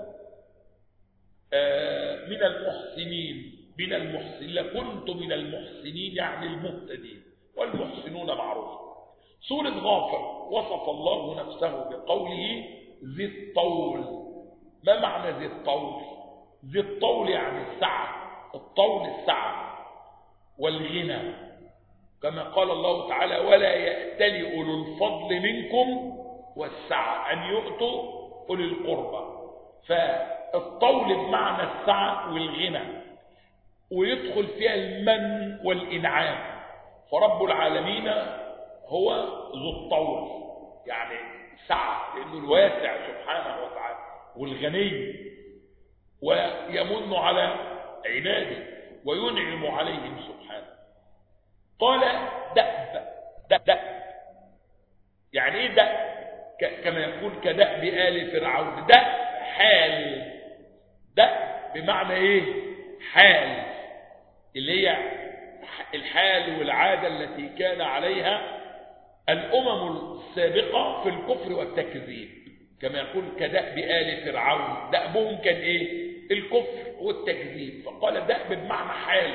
من المحسنين لكنت من المحسنين يعني المهتدين، والمحسنون معروف. سورة غافر وصف الله نفسه بقوله ذي الطول. ما معنى ذي الطول؟ ذي الطول يعني السعة، الطول السعة والغنى، كما قال الله تعالى ولا يأتل أولو الفضل منكم والسعة أن يؤتوا أولي القربى. فالطول بمعنى السعة والغنى، ويدخل فيها المن والإنعام. فرب العالمين هو ذو الطول يعني سعة، لأنه الواسع سبحانه وتعالى والغني، ويمن على عباده وينعم عليهم سبحانه. قال دأب. يعني ايه دأب؟ كما يقول كدأب آل فرعون. ده حال، ده بمعنى ايه؟ حال، اللي هي الحال والعادة التي كان عليها الأمم السابقة في الكفر والتكذيب. كما يقول كدأب آل فرعون، دأبهم كان ايه؟ الكفر والتكذيب. فقال دأب بمعنى حال.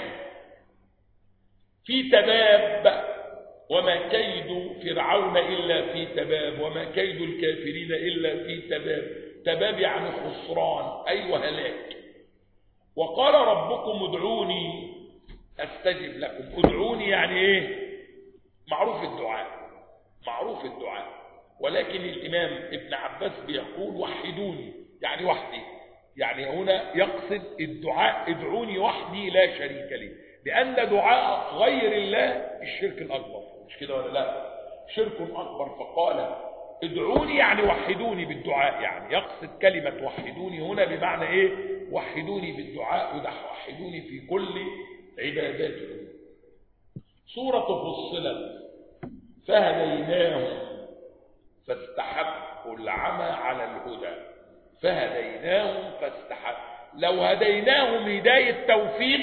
في تباب، وما كيد فرعون إلا في تباب، وما كيد الكافرين إلا في تباب. تباب يعني خسران، أي وهلاك. وقال ربكم ادعوني أستجب لكم. ادعوني يعني إيه؟ معروف الدعاء، معروف الدعاء. ولكن الإمام ابن عباس بيقول وحدوني، يعني وحدي، يعني هنا يقصد الدعاء ادعوني وحدي لا شريك لي، لأن دعاء غير الله الشرك الأكبر، مش كده ولا لا؟ شرك أكبر. فقال ادعوني يعني وحدوني بالدعاء، يعني يقصد كلمة وحدوني هنا بمعنى ايه؟ وحدوني بالدعاء، وحدوني في كل عباداتكم. سورة فصلت فهديناهم فاستحبوا العمى على الهدى. فهديناهم فاستحب، لو هديناهم هداية توفيق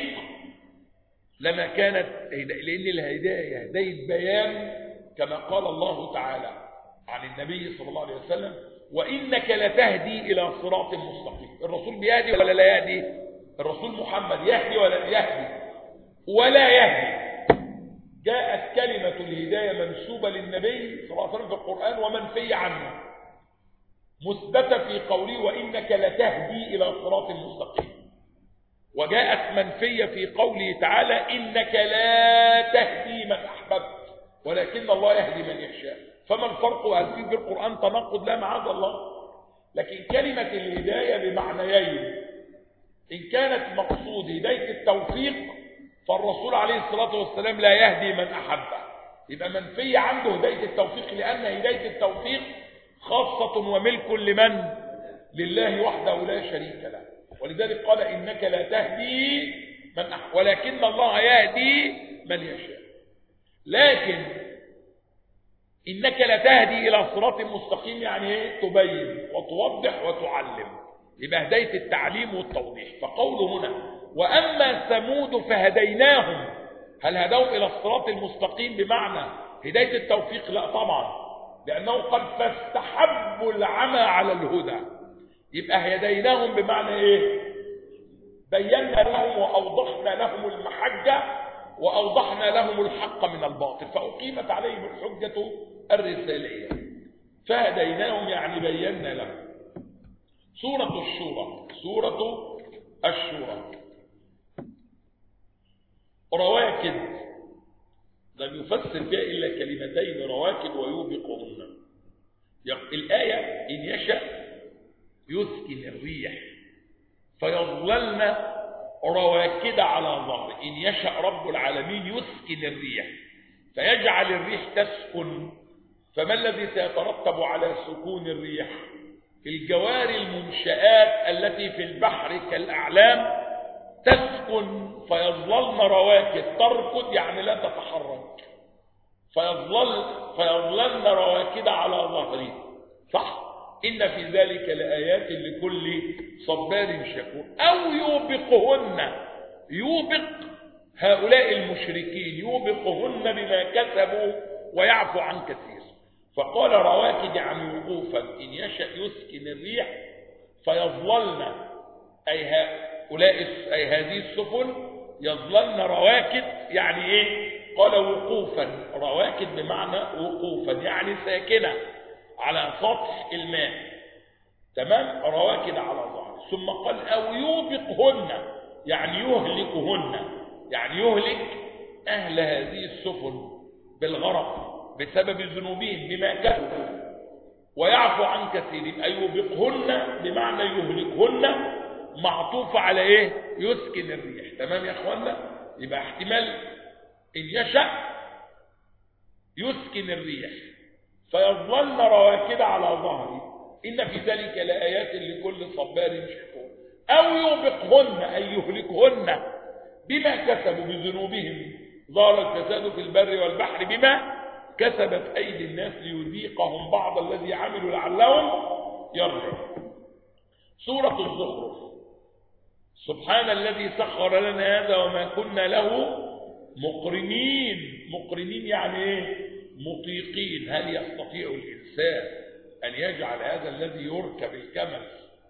لما كانت هداية، لأن الهداية هداية بيان، كما قال الله تعالى عن النبي صلى الله عليه وسلم وإنك لتهدي إلى صراط مستقيم. الرسول بيهدي ولا لا يهدي؟ الرسول محمد يهدي ولا يهدي؟ ولا يهدي. جاءت كلمة الهداية منسوبة للنبي صلى الله عليه وسلم في القرآن ومنفية عنه، مثبتة في قوله وإنك لتهدي إلى صراط مستقيم، وجاءت منفية في قوله تعالى إنك لا تهدي من أحببت ولكن الله يهدي من يشاء. فما الفرق؟ هل في القرآن تناقض؟ لا معاذ الله. لكن كلمة الهداية بمعنيين، إن كانت مقصود هداية التوفيق فالرسول عليه الصلاة والسلام لا يهدي من أحبه، يبقى منفية عنده هداية التوفيق، لأن هداية التوفيق خاصة وملك لمن؟ لله وحده لا شريك له. ولذلك قال إنك لا تهدي من أحبه ولكن الله يهدي من يشاء. لكن إنك لا تهدي إلى صراط مستقيم يعني ايه؟ تبين وتوضح وتعلم، يبقى هداية التعليم والتوضيح. فقوله هنا وأما ثمود فهديناهم، هل هدوهم إلى الصراط المستقيم بمعنى هداية التوفيق؟ لا طبعا، لأنه قد فاستحبوا العمى على الهدى. يبقى هديناهم بمعنى ايه؟ بينا لهم وأوضحنا لهم المحجة وأوضحنا لهم الحق من الباطل، فأقيمت عليهم الحجة الرسالية. فهديناهم يعني بينا لهم. سورة الشورى، سورة الشورى رواكد لم يفسر فيها إلا كلمتين، رواكد ويوبقهن. الآية إن يشأ يسكن الريح فيظللن رواكد على ظهر. إن يشأ رب العالمين يسكن الريح فيجعل الريح تسكن. فما الذي سيترتب على سكون الريح؟ الجواري المنشآت التي في البحر كالأعلام تسكن فيظللن رواكد، تركض يعني لا تتحرك، فيظللن رواكد على ظهره. صح؟ إن في ذلك لآيات لكل صبار شكور. أو يوبقهن، يوبق هؤلاء المشركين، يوبقهن بما كسبوا ويعفو عن كثير. فقال رواكد يعني وقوفا. إن يشأ يسكن الريح فيظللن، أي هؤلاء أي هذه السفن يظللن رواكد يعني إيه؟ قال وقوفا، رواكد بمعنى وقوفا يعني ساكنة على سطح الماء، تمام؟ رواكد على ظهر. ثم قال أو يوبقهن يعني يهلكهن، يعني يهلك أهل هذه السفن بالغرق بسبب ذنوبهم بما كسبوا ويعفو عن كثير. يبقى يوبقهن بمعنى يهلكهن معطوف على ايه؟ يسكن الريح. تمام يا اخوانا؟ يبقى احتمال ان يشأ يسكن الريح فيظللن رواكد على ظهره ان في ذلك لآيات لكل صبار شكور. او يوبقهن اي يهلكهن بما كسبوا بذنوبهم، ظهر الفساد في البر والبحر بما كسبت أيدي الناس ليذيقهم بعض الذي عملوا لعلهم يرجعون. سورة الزخرف. سبحان الذي سخر لنا هذا وما كنا له مقرنين. مقرنين يعني ايه؟ مطيقين. هل يستطيع الإنسان أن يجعل هذا الذي يركب الجمل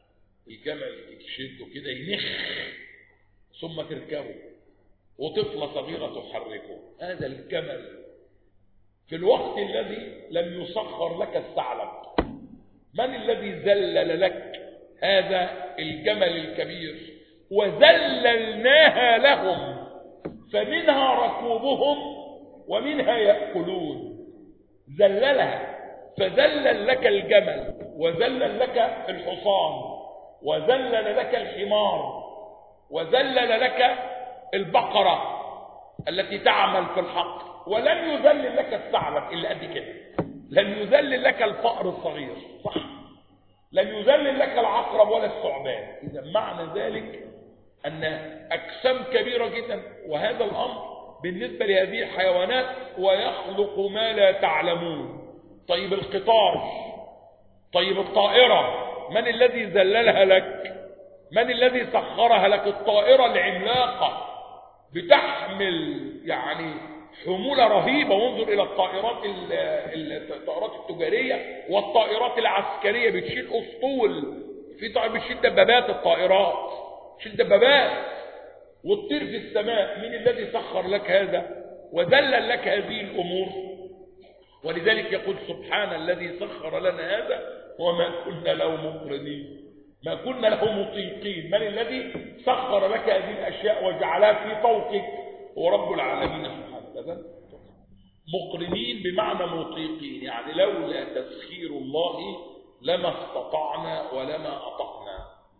يشده كده ينخ ثم تركبه وطفلة صغيرة تحركه؟ هذا الجمل في الوقت الذي لم يسخر لك الثعلب. من الذي ذلل لك هذا الجمل الكبير؟ وذللناها لهم فمنها ركوبهم ومنها يأكلون. ذللها، فذلل لك الجمل، وذلل لك الحصان، وذلل لك الحمار، وذلل لك البقرة التي تعمل في الحق، ولن يذلل لك الثعلب إلا قد كده. لن يذلل لك الفأر الصغير، صح؟ لن يذلل لك العقرب ولا الثعبان. إذا معنى ذلك أن أجسام كبيرة جدا، وهذا الأمر بالنسبة لهذه الحيوانات ويخلق ما لا تعلمون. طيب القطار، طيب الطائرة، من الذي ذللها لك؟ من الذي سخرها لك؟ الطائرة العملاقة بتحمل يعني حمولة رهيبة. وانظر إلى الطائرات التجارية والطائرات العسكرية، بتشيل أسطول، في طائرة بتشيل دبابات، الطائرات تشيل دبابات وتطير في السماء. من الذي سخر لك هذا وذلل لك هذه الأمور؟ ولذلك يقول سبحان الذي سخر لنا هذا وما كنا له مقرنين، ما كنا له مطيقين. من الذي سخر لك هذه الأشياء وجعلها في طوقك؟ هو رب العالمين سبحانه وتعالى. مقرنين بمعنى مطيقين، يعني لولا تسخير الله لما استطعنا ولما أطقنا.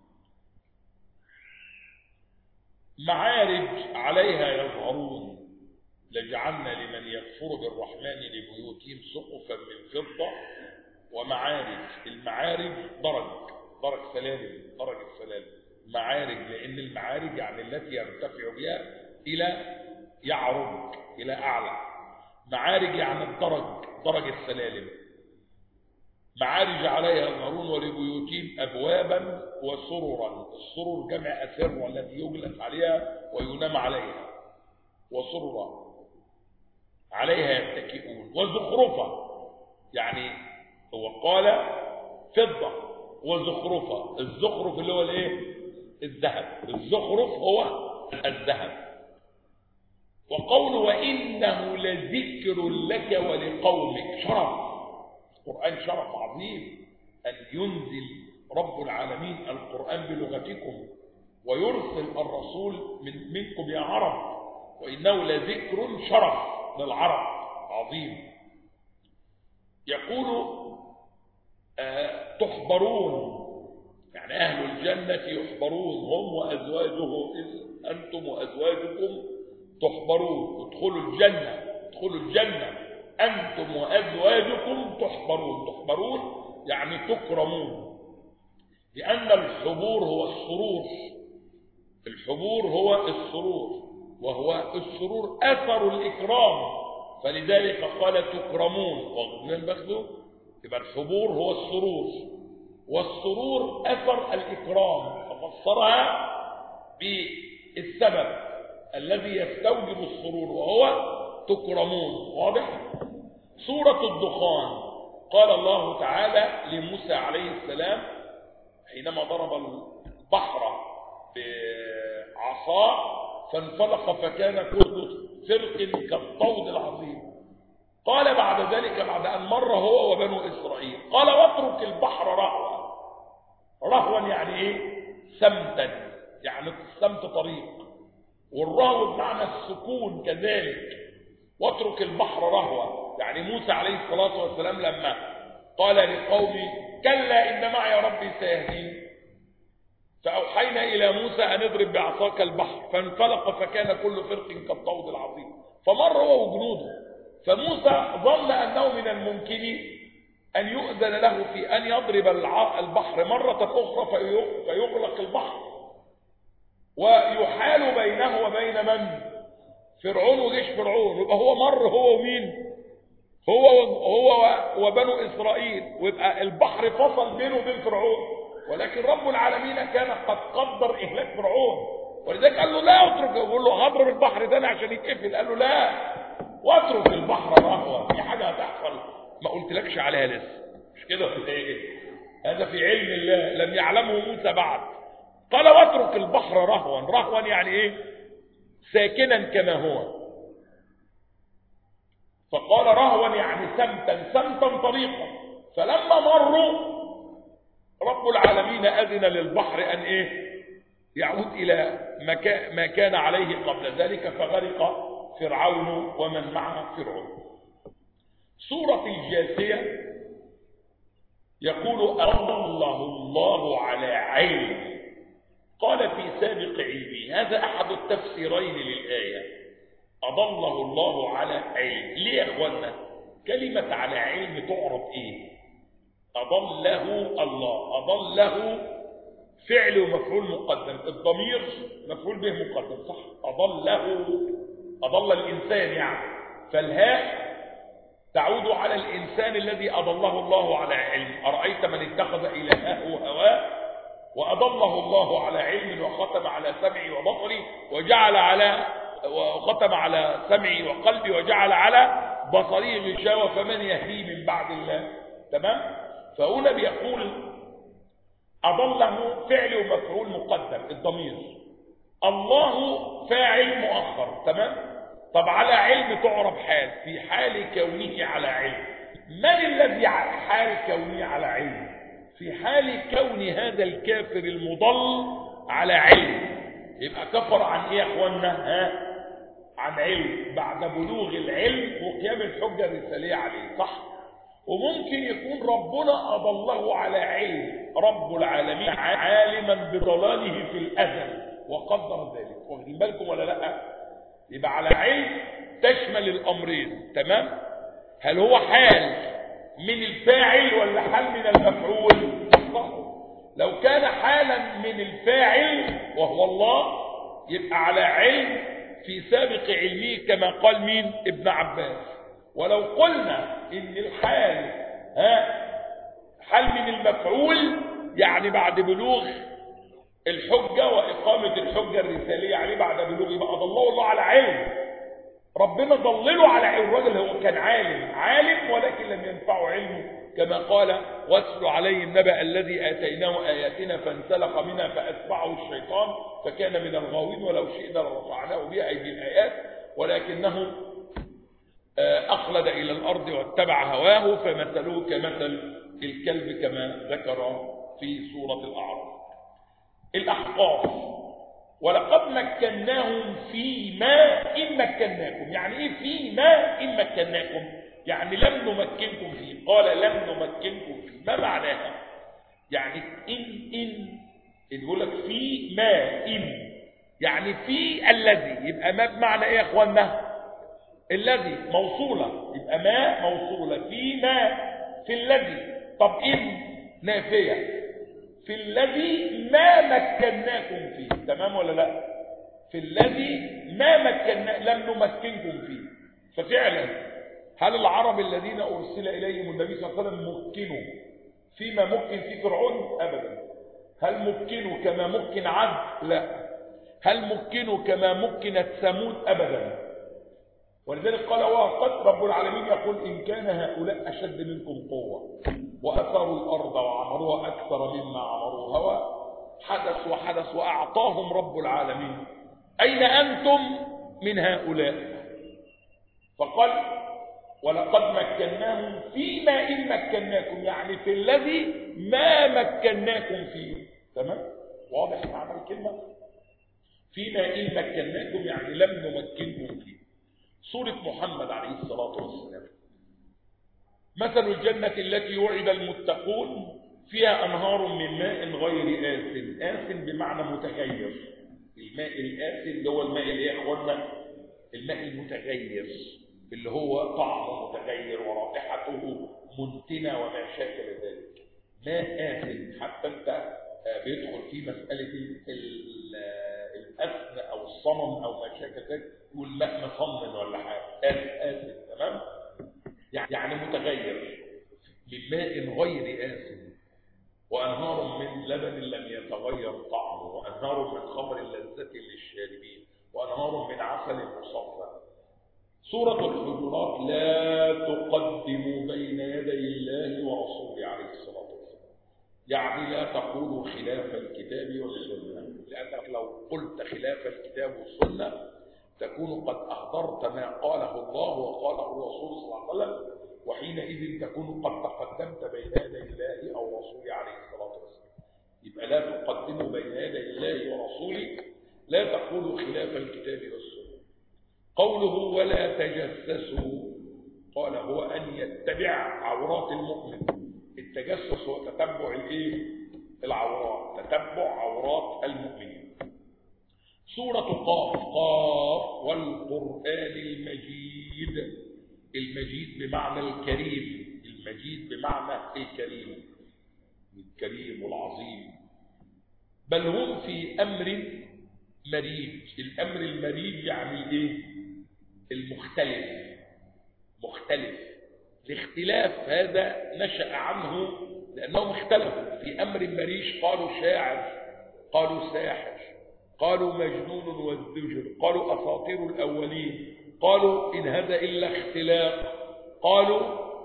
معارج عليها يظهرون، لجعلنا لمن يكفر بالرحمن لبيوتهم سقفا من فضة ومعارج. المعارج درج سلالم معارج، لأن المعارج يعني التي يرتفع بها إلى يعرج إلى أعلى. معارج يعني درج السلالم. معارج عليها يظهرون ولبيوتهم أبوابا وسررا. السرر جمع أسر التي يجلس عليها وينام عليها، وسررا عليها يتكئون. وزخرفة، يعني هو قال فضة وزخرفة. الزخرف اللي هو الايه؟ الذهب. الزخرف هو الذهب. وقول وإنه لذكر لك ولقومك. شرف القرآن، شرف عظيم أن ينزل رب العالمين القرآن بلغتكم ويرسل الرسول منكم يا عرب. وإنه لذكر، شرف للعرب عظيم. يقول تحبرون، يعني أهل الجنة يحبرون، هم وأزواجهم، أنتم وأزواجكم تحبرون. ادخلوا الجنة أنتم وأزواجكم تحبرون. تحبرون يعني تكرمون، لأن الحبور هو السرور. الحبور هو السرور، وهو السرور أثر الإكرام، فلذلك قال تكرمون. واخدين باخده؟ يبقى الحبور هو السرور، والسرور أثر الإكرام، ففسرها بالسبب الذي يستوجب السرور وهو تكرمون. واضح؟ سورة الدخان. قال الله تعالى لموسى عليه السلام حينما ضرب البحر بعصاه فانفلق فكان كل فرق كالطود العظيم. قال بعد ذلك، بعد أن مر هو وبنو إسرائيل، قال واترك البحر رهوا. رهوا يعني ايه؟ سمتا، يعني السمت طريق، والرهو بمعنى السكون كذلك. واترك البحر رهوا، يعني موسى عليه الصلاة والسلام لما قال لقومي كلا إن معي ربي سيهدين، فأوحينا إلى موسى أن اضرب بعصاك البحر فانفلق فكان كل فرق كالطود العظيم. فمر هو وجنوده، فموسى ظن أنه من الممكن أن يؤذن له في أن يضرب البحر مرة أخرى فيغلق البحر ويحال بينه وبين من؟ فرعون وجيش فرعون. يبقى هو مر هو ومين؟ هو وبنو إسرائيل، ويبقى البحر فصل بينه وبين فرعون، ولكن رب العالمين كان قد قدر إهلاك فرعون، ولذلك قال له لا اترك، يقول له هضرب البحر تاني عشان يتقفل، قال له لا واترك البحر رهوا، في حاجة هتحصل ما قلتلكش عليها لسه، مش كده في ايه؟ هذا في علم الله لم يعلمه موسى بعد. قال واترك البحر رهوا يعني ايه؟ ساكنا كما هو. فقال رهوا يعني سمتا طريقا. فلما مروا رب العالمين أذن للبحر أن ايه؟ يعود إلى ما كان عليه قبل ذلك، فغرق فرعون ومن معه فرعون. سورة الجاثية يقول أضله الله على علم، قال في سابق علمي. هذا أحد التفسيرين للآية، أضله الله على علم. ليه يا أخوانا كلمة على علم تعرف إيه؟ أضله الله، أضله فعل ومفعول مقدم، الضمير مفعول به مقدم، صح؟ أضل الإنسان يعني، فالهاء تعود على الإنسان الذي أضله الله على علم. أرأيت من اتخذ إلهه هواه وأضله الله على علم وختم على سمعي وبصري وختم على سمعي وقلبي وجعل على بصري غشاوة فمن يهدي من بعد الله. تمام؟ فهنا بيقول أضله فعل ومفعول مقدم الضمير، الله فاعل مؤخر. تمام؟ طب على علم تعرف حال، في حال كونه على علم. من الذي حال كونه على علم؟ في حال كون هذا الكافر المضل على علم. يبقى كفر عن ايه يا اخوانا؟ عن علم، بعد بلوغ العلم وقيام الحجة الرسالية عليه، صح؟ وممكن يكون ربنا أضله على علم، رب العالمين عالما بضلاله في الأزل وقدر ذلك. واخدين بالكم ولا لا؟ يبقى على علم تشمل الأمرين. تمام؟ هل هو حال من الفاعل ولا حال من المفعول؟ لو كان حالا من الفاعل وهو الله يبقى على علم في سابق علمه كما قال مين؟ ابن عباس. ولو قلنا ان الحال حال من المفعول يعني بعد بلوغ الحجة وإقامة الحجة الرسالية عليه بعد بلوغ، يبقى ضله الله على علم. ربنا ضلله على علم. الراجل هو كان عالم ولكن لم ينفعه علمه، كما قال واتل عليهم نبأ الذي آتيناه آياتنا فانسلخ منها فأتبعه الشيطان فكان من الغاوين ولو شئنا لرفعناه بها أي بالآيات ولكنه أخلد إلى الأرض واتبع هواه فمثله كمثل الكلب كما ذكر في سورة الأعراف. الأحقاف ولقد مكناهم فيما إن مكناكم. يعني إيه فيما إن مكناكم؟ يعني لم نمكنكم فيه. قال لم نمكنكم فيه، ما معناها؟ يعني إن يقول لك في ما إن، يعني في الذي، يبقى ما بمعنى إيه يا أخوانا؟ الذي موصولة، يبقى ما موصولة في ما في الذي. طب إن نافية في الذي ما مكناكم فيه. تمام ولا لا؟ في الذي ما مكنا لم نمكنكم فيه. ففعلا هل العرب الذين أرسل إليهم النبي صلى الله عليه وسلم مكنوا فيما مكن في فرعون؟ أبدا. هل مكنوا كما مكن عاد؟ لا. هل مكنوا كما مكنت ثمود؟ أبدا. ولذلك قال وقد رب العالمين يقول إن كان هؤلاء أشد منكم قوة وأثروا الأرض وعمروها أكثر مما عمروها حدث وأعطاهم رب العالمين أين أنتم من هؤلاء؟ فقال ولقد مكناهم فيما إن مكناكم، يعني في الذي ما مكناكم فيه. تمام؟ واضح معنى الكلمة؟ فيما إن مكناكم يعني لم نمكنكم فيه. سورة محمد عليه الصلاة والسلام مثل الجنة التي وعد المتقون فيها أنهار من ماء غير آسن بمعنى متغير. الماء الآسن اللي هو الماء اللي يا اخوانا الماء المتغير اللي هو طعمه متغير ورائحته منتنة وما شاكل ذلك. ماء آسن، حتى انت بيدخل في مسألة الأسن أو الصمم أو ما شاكل ذلك، يقول ماء مصمم ولا حاجة آسن. تمام؟ يعني متغير، من ماء غير آسن، وأنهار من لبن لم يتغير طعمه، وأنهار من خمر لذة للشاربين، وأنهار من عسل مصفى. سورة الحجرات: لا تقدموا بين يدي الله ورسوله عليه الصلاة والسلام، يعني لا تقولوا خلاف الكتاب والسنة، لأنك لو قلت خلاف الكتاب والسنة تكون قد أحضرت ما قاله الله وقاله الرسول صلى الله عليه وسلم، وحينئذ تكون قد تقدمت بين يدي الله أو رسوله عليه الصلاة والسلام. يبقى لا تقدموا بين يدي الله ورسوله، لا تقولوا خلاف الكتاب والسنة. قوله: ولا تجسسوا، قال هو أن يتبع عورات المؤمن. التجسس هو تتبع العورات، تتبع عورات المؤمنين. سورة قاف: قاف والقرآن المجيد. المجيد بمعنى الكريم، المجيد بمعنى الكريم، الكريم والعظيم. بل هم في أمر مريج. الأمر المريج يعني المختلف، مختلف. الاختلاف هذا نشأ عنه لأنهم اختلفوا في أمر مريج. قالوا شاعر، قالوا ساحر، قالوا مجنون والزجر، قالوا أساطير الأولين، قالوا إن هذا إلا اختلاق، قالوا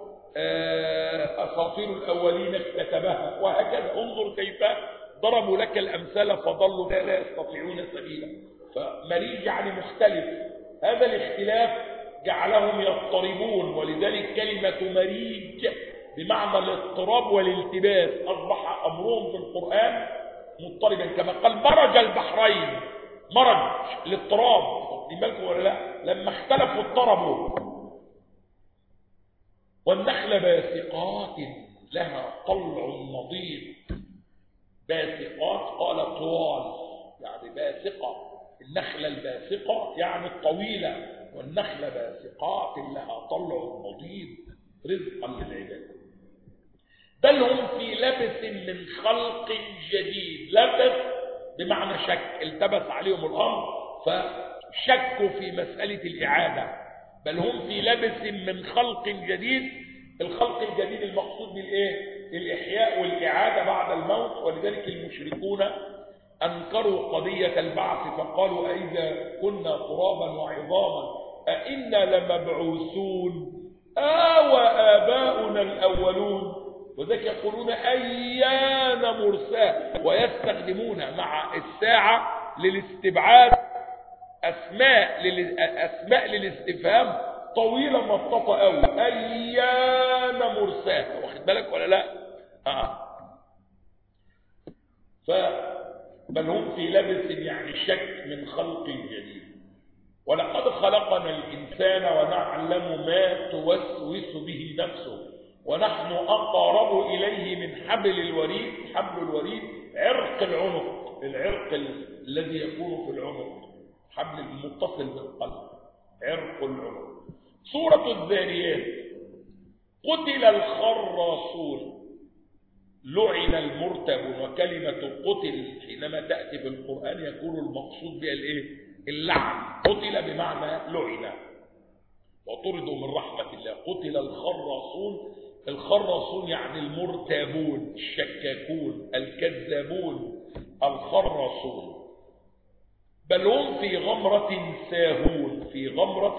أساطير الأولين اكتتبها، وهكذا. انظر كيف ضربوا لك الأمثال فضلوا لا يستطيعون سبيلا. فمريج يعني مختلف. هذا الاختلاف جعلهم يضطربون، ولذلك كلمة مريج بمعنى الاضطراب والالتباس. أصبح أمرهم في القرآن مضطربا، كما قال مرج البحرين. مرج الاضطراب، واخدين بالكم ولا لا؟ لما اختلفوا اضطربوا. والنخل باسقات لها طلع نضيد. باسقات قال طوال، يعني باسقة. النخلة الباسقة يعني الطويلة، والنخلة باسقات لها طلع نضيد رزقا للعباد. بل هم في لبس من خلق جديد. لبس بمعنى شك، التبس عليهم الأمر فشكوا في مسألة الإعادة. بل هم في لبس من خلق جديد. الخلق الجديد المقصود بالإيه؟ الإحياء والإعادة بعد الموت. ولذلك المشركون أنكروا قضية البعث فقالوا: أئذا كنا ترابا وعظاما أئنا لمبعوثون وآباؤنا الأولون. وذلك يقولون أيان مرساه، ويستخدمون مع الساعة للاستبعاد أسماء للاستفهام طويلة مطاطة قوي. أيان مرساه، واخد بالك ولا لا؟ بل هم في لبس يعني شك من خلق جديد. ولقد خلقنا الإنسان ونعلم ما توسوس به نفسه ونحن أقرب إليه من حبل الوريد. حبل الوريد عرق العنق، العرق الذي يكون في العنق، حبل المتصل بالقلب، عرق العنق. سورة الذاريات: قتل الخراصون، لعن المرتب. وكلمة قتل حينما تأتي في القرآن يكون المقصود بها اللعن. قتل بمعنى لعن وطردوا من رحمة الله. قتل الخراصون. الخراصون يعني المرتابون، الشكاكون، الكذابون، الخراصون. بل هم في غمرة ساهون. في غمرة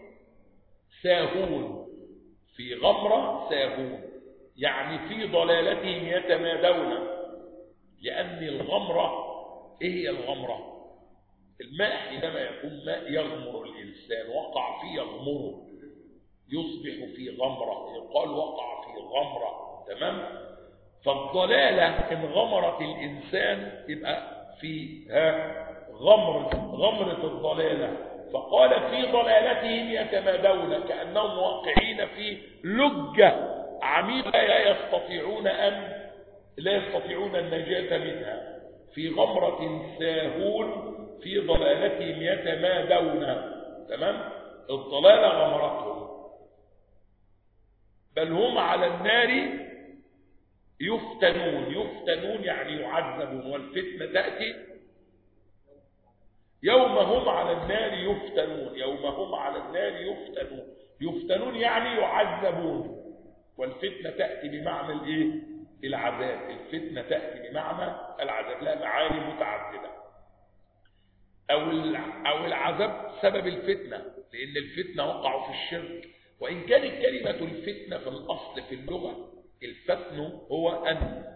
ساهون، في غمرة ساهون يعني في ضلالتهم يتمادون. لأن الغمرة إيه هي الغمرة؟ الماء حينما يكون ماء يغمر الإنسان، وقع فيه يغمره، يصبح في غمرة، يقال وقع في غمرة. تمام؟ فالضلالة إن غمرت الإنسان يبقى فيها غمرة الضلالة. فقال في ضلالتهم يتمادون، كأنهم واقعين في لجة عميقة لا يستطيعون النجاة منها. في غمرة ساهون في ضلالتهم يتمادون. تمام؟ الضلالة غمرتهم. بل هم على النار يفتنون. يفتنون يعني يعذبون. والفتنة تأتي يوم هم على النار يفتنون. يوم هم على النار يفتنون. يفتنون يعني يعذبون، والفتنة تأتي بمعنى الايه؟ العذاب. الفتنة تأتي بمعنى العذاب، لا معاني متعددة. أو العذاب سبب الفتنة، لأن الفتنة وقعوا في الشرك. وإن كانت كلمة الفتنة في الأصل في اللغة، الفتن هو أن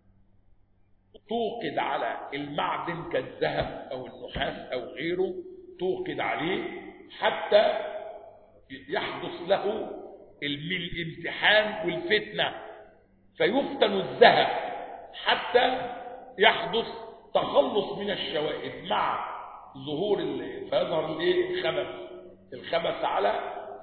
توقد على المعدن كالذهب أو النحاس أو غيره، توقد عليه حتى يحدث له الامتحان والفتنة، فيفتن الذهب حتى يحدث تخلص من الشوائب مع ظهور فيظهر الخبث على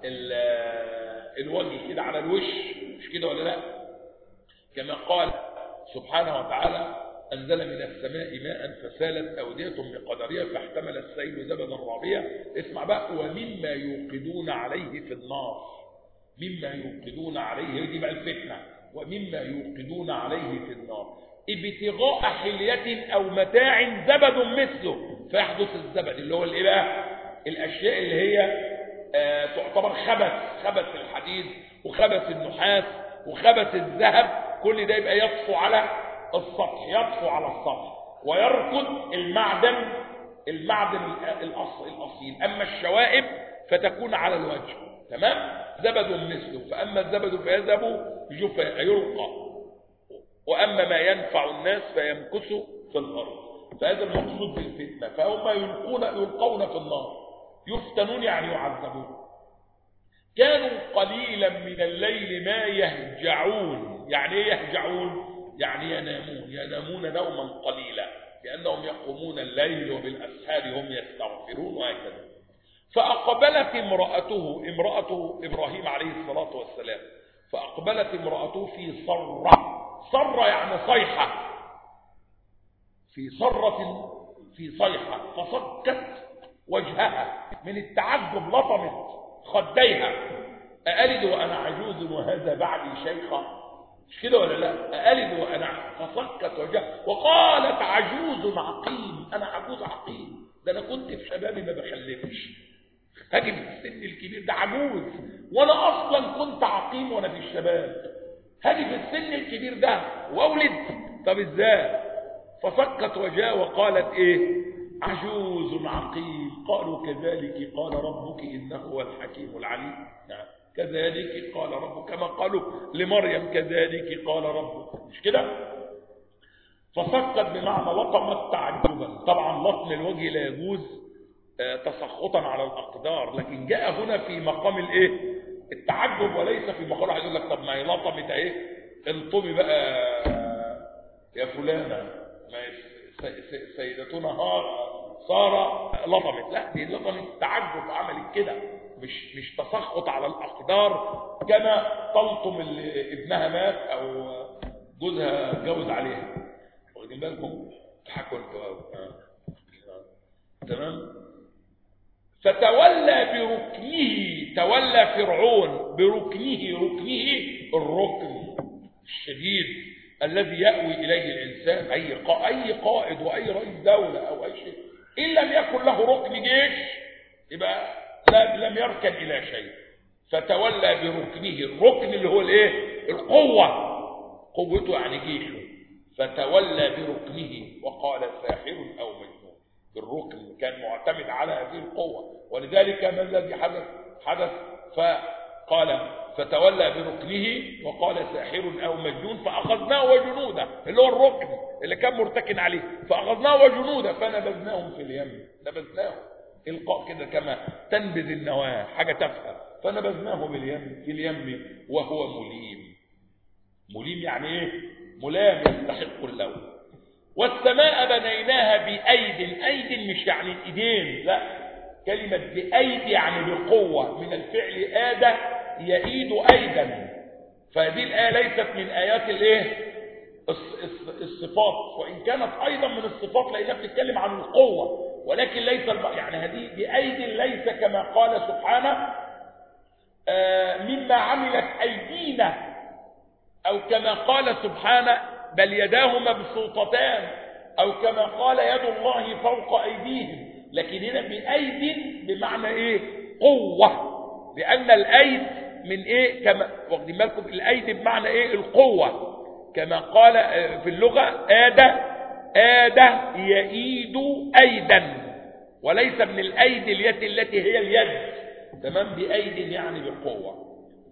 الوجه كده، على الوش، مش كده ولا لا؟ كما قال سبحانه وتعالى: أنزل من السماء ماء فسالت أودية بقدرها فاحتمل السيل زبدا رابيا. اسمع بقى: ومما يوقدون عليه في النار. مما يوقدون عليه، دي بقى الفتنة. ومما يوقدون عليه في النار ابتغاء حلية أو متاع زبد مثله، فيحدث الزبد اللي هو الايه بقى؟ الأشياء اللي هي تعتبر خبث الحديد وخبث النحاس وخبث الذهب، كل ده يبقى يطفو على السطح ويركض المعدن الأصيل. أما الشوائب فتكون على الوجه، تمام؟ زبد مثله، فأما الزبد فيذهب يلقى، وأما ما ينفع الناس فيمكث في الأرض. فهذا المقصود بالفتنة. فهم يلقون في النار، يفتنون يعني يعذبون. كانوا قليلا من الليل ما يهجعون. يعني ايه يهجعون؟ يعني ينامون نوما قليلا، لأنهم يقومون الليل وبالأسحار هم يستغفرون وهكذا. فأقبلت امرأته إبراهيم عليه الصلاة والسلام، فأقبلت امرأته في صرة يعني صيحة، في صيحة، فصكت وجهها من التعجب، لطمت خديها: أألد وأنا عجوز وهذا بعدي شيخا؟ مش كده ولا لا؟ أألد وأنا، فصكت وجهها وقالت: عجوز عقيم. أنا عجوز عقيم، ده أنا كنت في شبابي ما بخلفش، هاجي في السن الكبير ده عجوز، وأنا أصلا كنت عقيم وأنا في الشباب، هاجي في السن الكبير ده وأولد؟ طب إزاي؟ فصكت وجهها وقالت إيه؟ عجوز عقيم. قالوا: كذلك قال ربك إنه هو الحكيم العليم. نعم، كذلك قال ربك، كما قالوا لمريم: كذلك قال ربك، مش كده؟ فصكت بمعنى لطمت تعجبا. طبعا لطم الوجه لا يجوز تسخطا على الأقدار، لكن جاء هنا في مقام الايه؟ التعجب، وليس في مقام واحد يقول لك: طب ما هي لطمت اهي، انطمي بقى يا فلانة، ما سيدتنا سارة لطمت. لا، دي لطمت تعجب، عملت كده، مش تسخط على الأقدار كما تلطم اللي ابنها مات أو جوزها اتجوز عليها. واخدين بالكم؟ تحكوا انتوا تمام؟ فتولى بركنه، تولى فرعون بركنه، الركن الشديد الذي يأوي إليه الإنسان، أي قائد وأي رئيس دولة أو أي شيء، إن لم يكن له ركن جيش يبقى لم يركن إلى شيء. فتولى بركنه، الركن اللي هو الايه؟ قوته يعني جيشه. فتولى بركنه وقال: ساحر أو مجنون. الركن كان معتمد على هذه القوة، ولذلك ما الذي حدث فقال: فتولى بركنه وقال: ساحر أو مجنون. فأخذناه وجنوده، اللي هو الركن اللي كان مرتكن عليه، فأخذناه وجنوده فنبذناهم في اليم. نبذناه إلقاء كده كما تنبذ النواة، حاجة تافهة، فنبذناه في اليم وهو مليم يعني ايه؟ ملام، يستحق اللوم. والسماء بنيناها بأيد مش يعني ايدين، لا، كلمة بأيد يعني بقوة، من الفعل آدى يأيد أيدا. فهذه الآية ليست من آيات الايه؟ الصفات، وإن كانت أيضا من الصفات لأنها بتتكلم عن القوة، ولكن ليس يعني هذه بأيد ليس كما قال سبحانه مما عملت أيدينا، أو كما قال سبحانه بل يداه مبسوطتان، أو كما قال يد الله فوق أيديهم. لكن هنا بأيد بمعنى إيه؟ قوة، لأن الأيد من إيه؟ كما واخدين بالكم الأيد بمعنى إيه؟ القوة، كما قال في اللغة آدى يئيد أيدا، وليس من الأيد اليد التي هي اليد، تمام، بأيد يعني بالقوة.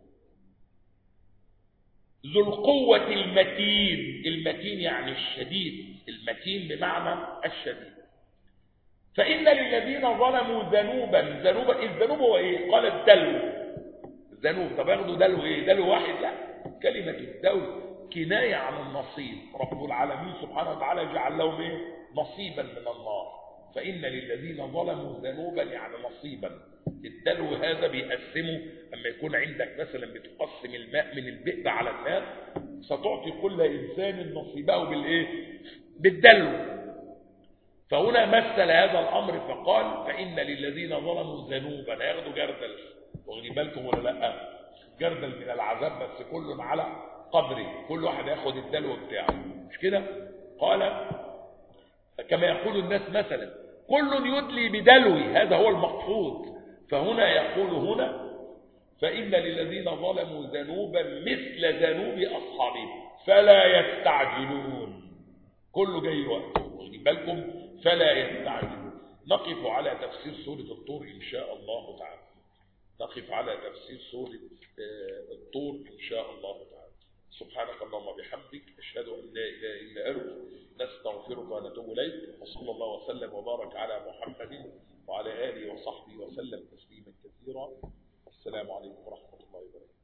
ذو القوة المتين، المتين يعني الشديد، المتين بمعنى الشديد. فإن للذين ظلموا ذنوبا، الذنوب هو إيه؟ قال الدلو، الذنوب. طب ياخدوا دلو إيه؟ دلو واحد؟ لا، كلمة الدلو كناية عن النصيب. رب العالمين سبحانه وتعالى جعل لهم إيه؟ نصيبا من النار. فإن للذين ظلموا ذنوبا يعني نصيبا. الدلو هذا بيقسمه، أما يكون عندك مثلا بتقسم الماء من البئر على الناس، ستعطي كل إنسان نصيبه بالإيه؟ بالدلو. فهنا مثل هذا الأمر فقال فإن للذين ظلموا ذنوبا، هياخدوا جردل، واخدين بالكم ولا لا؟ جردل من العذاب، بس كل على قدره، كل واحد ياخد الدلو بتاعه، مش كده؟ قال كما يقول الناس مثلا كل يدلي بدلوي، هذا هو المقصود. فهنا يقول هنا فإن للذين ظلموا ذنوبا مثل ذنوب أصحابهم فلا يستعجلون، كله جاي وقته، واخدين بالكم؟ فلا يستعجلون. نقف على تفسير سورة الطور إن شاء الله تعالى، نقف على تفسير سورة الطور إن شاء الله تعالى. سبحانك اللهم وبحمدك، أشهد أن لا إله إلا أنت، نستغفرك ونتوب إليك، وصلى الله وسلم وبارك على محمد وعلى آله وصحبه وسلم تسليما كثيرا. السلام عليكم ورحمة الله وبركاته.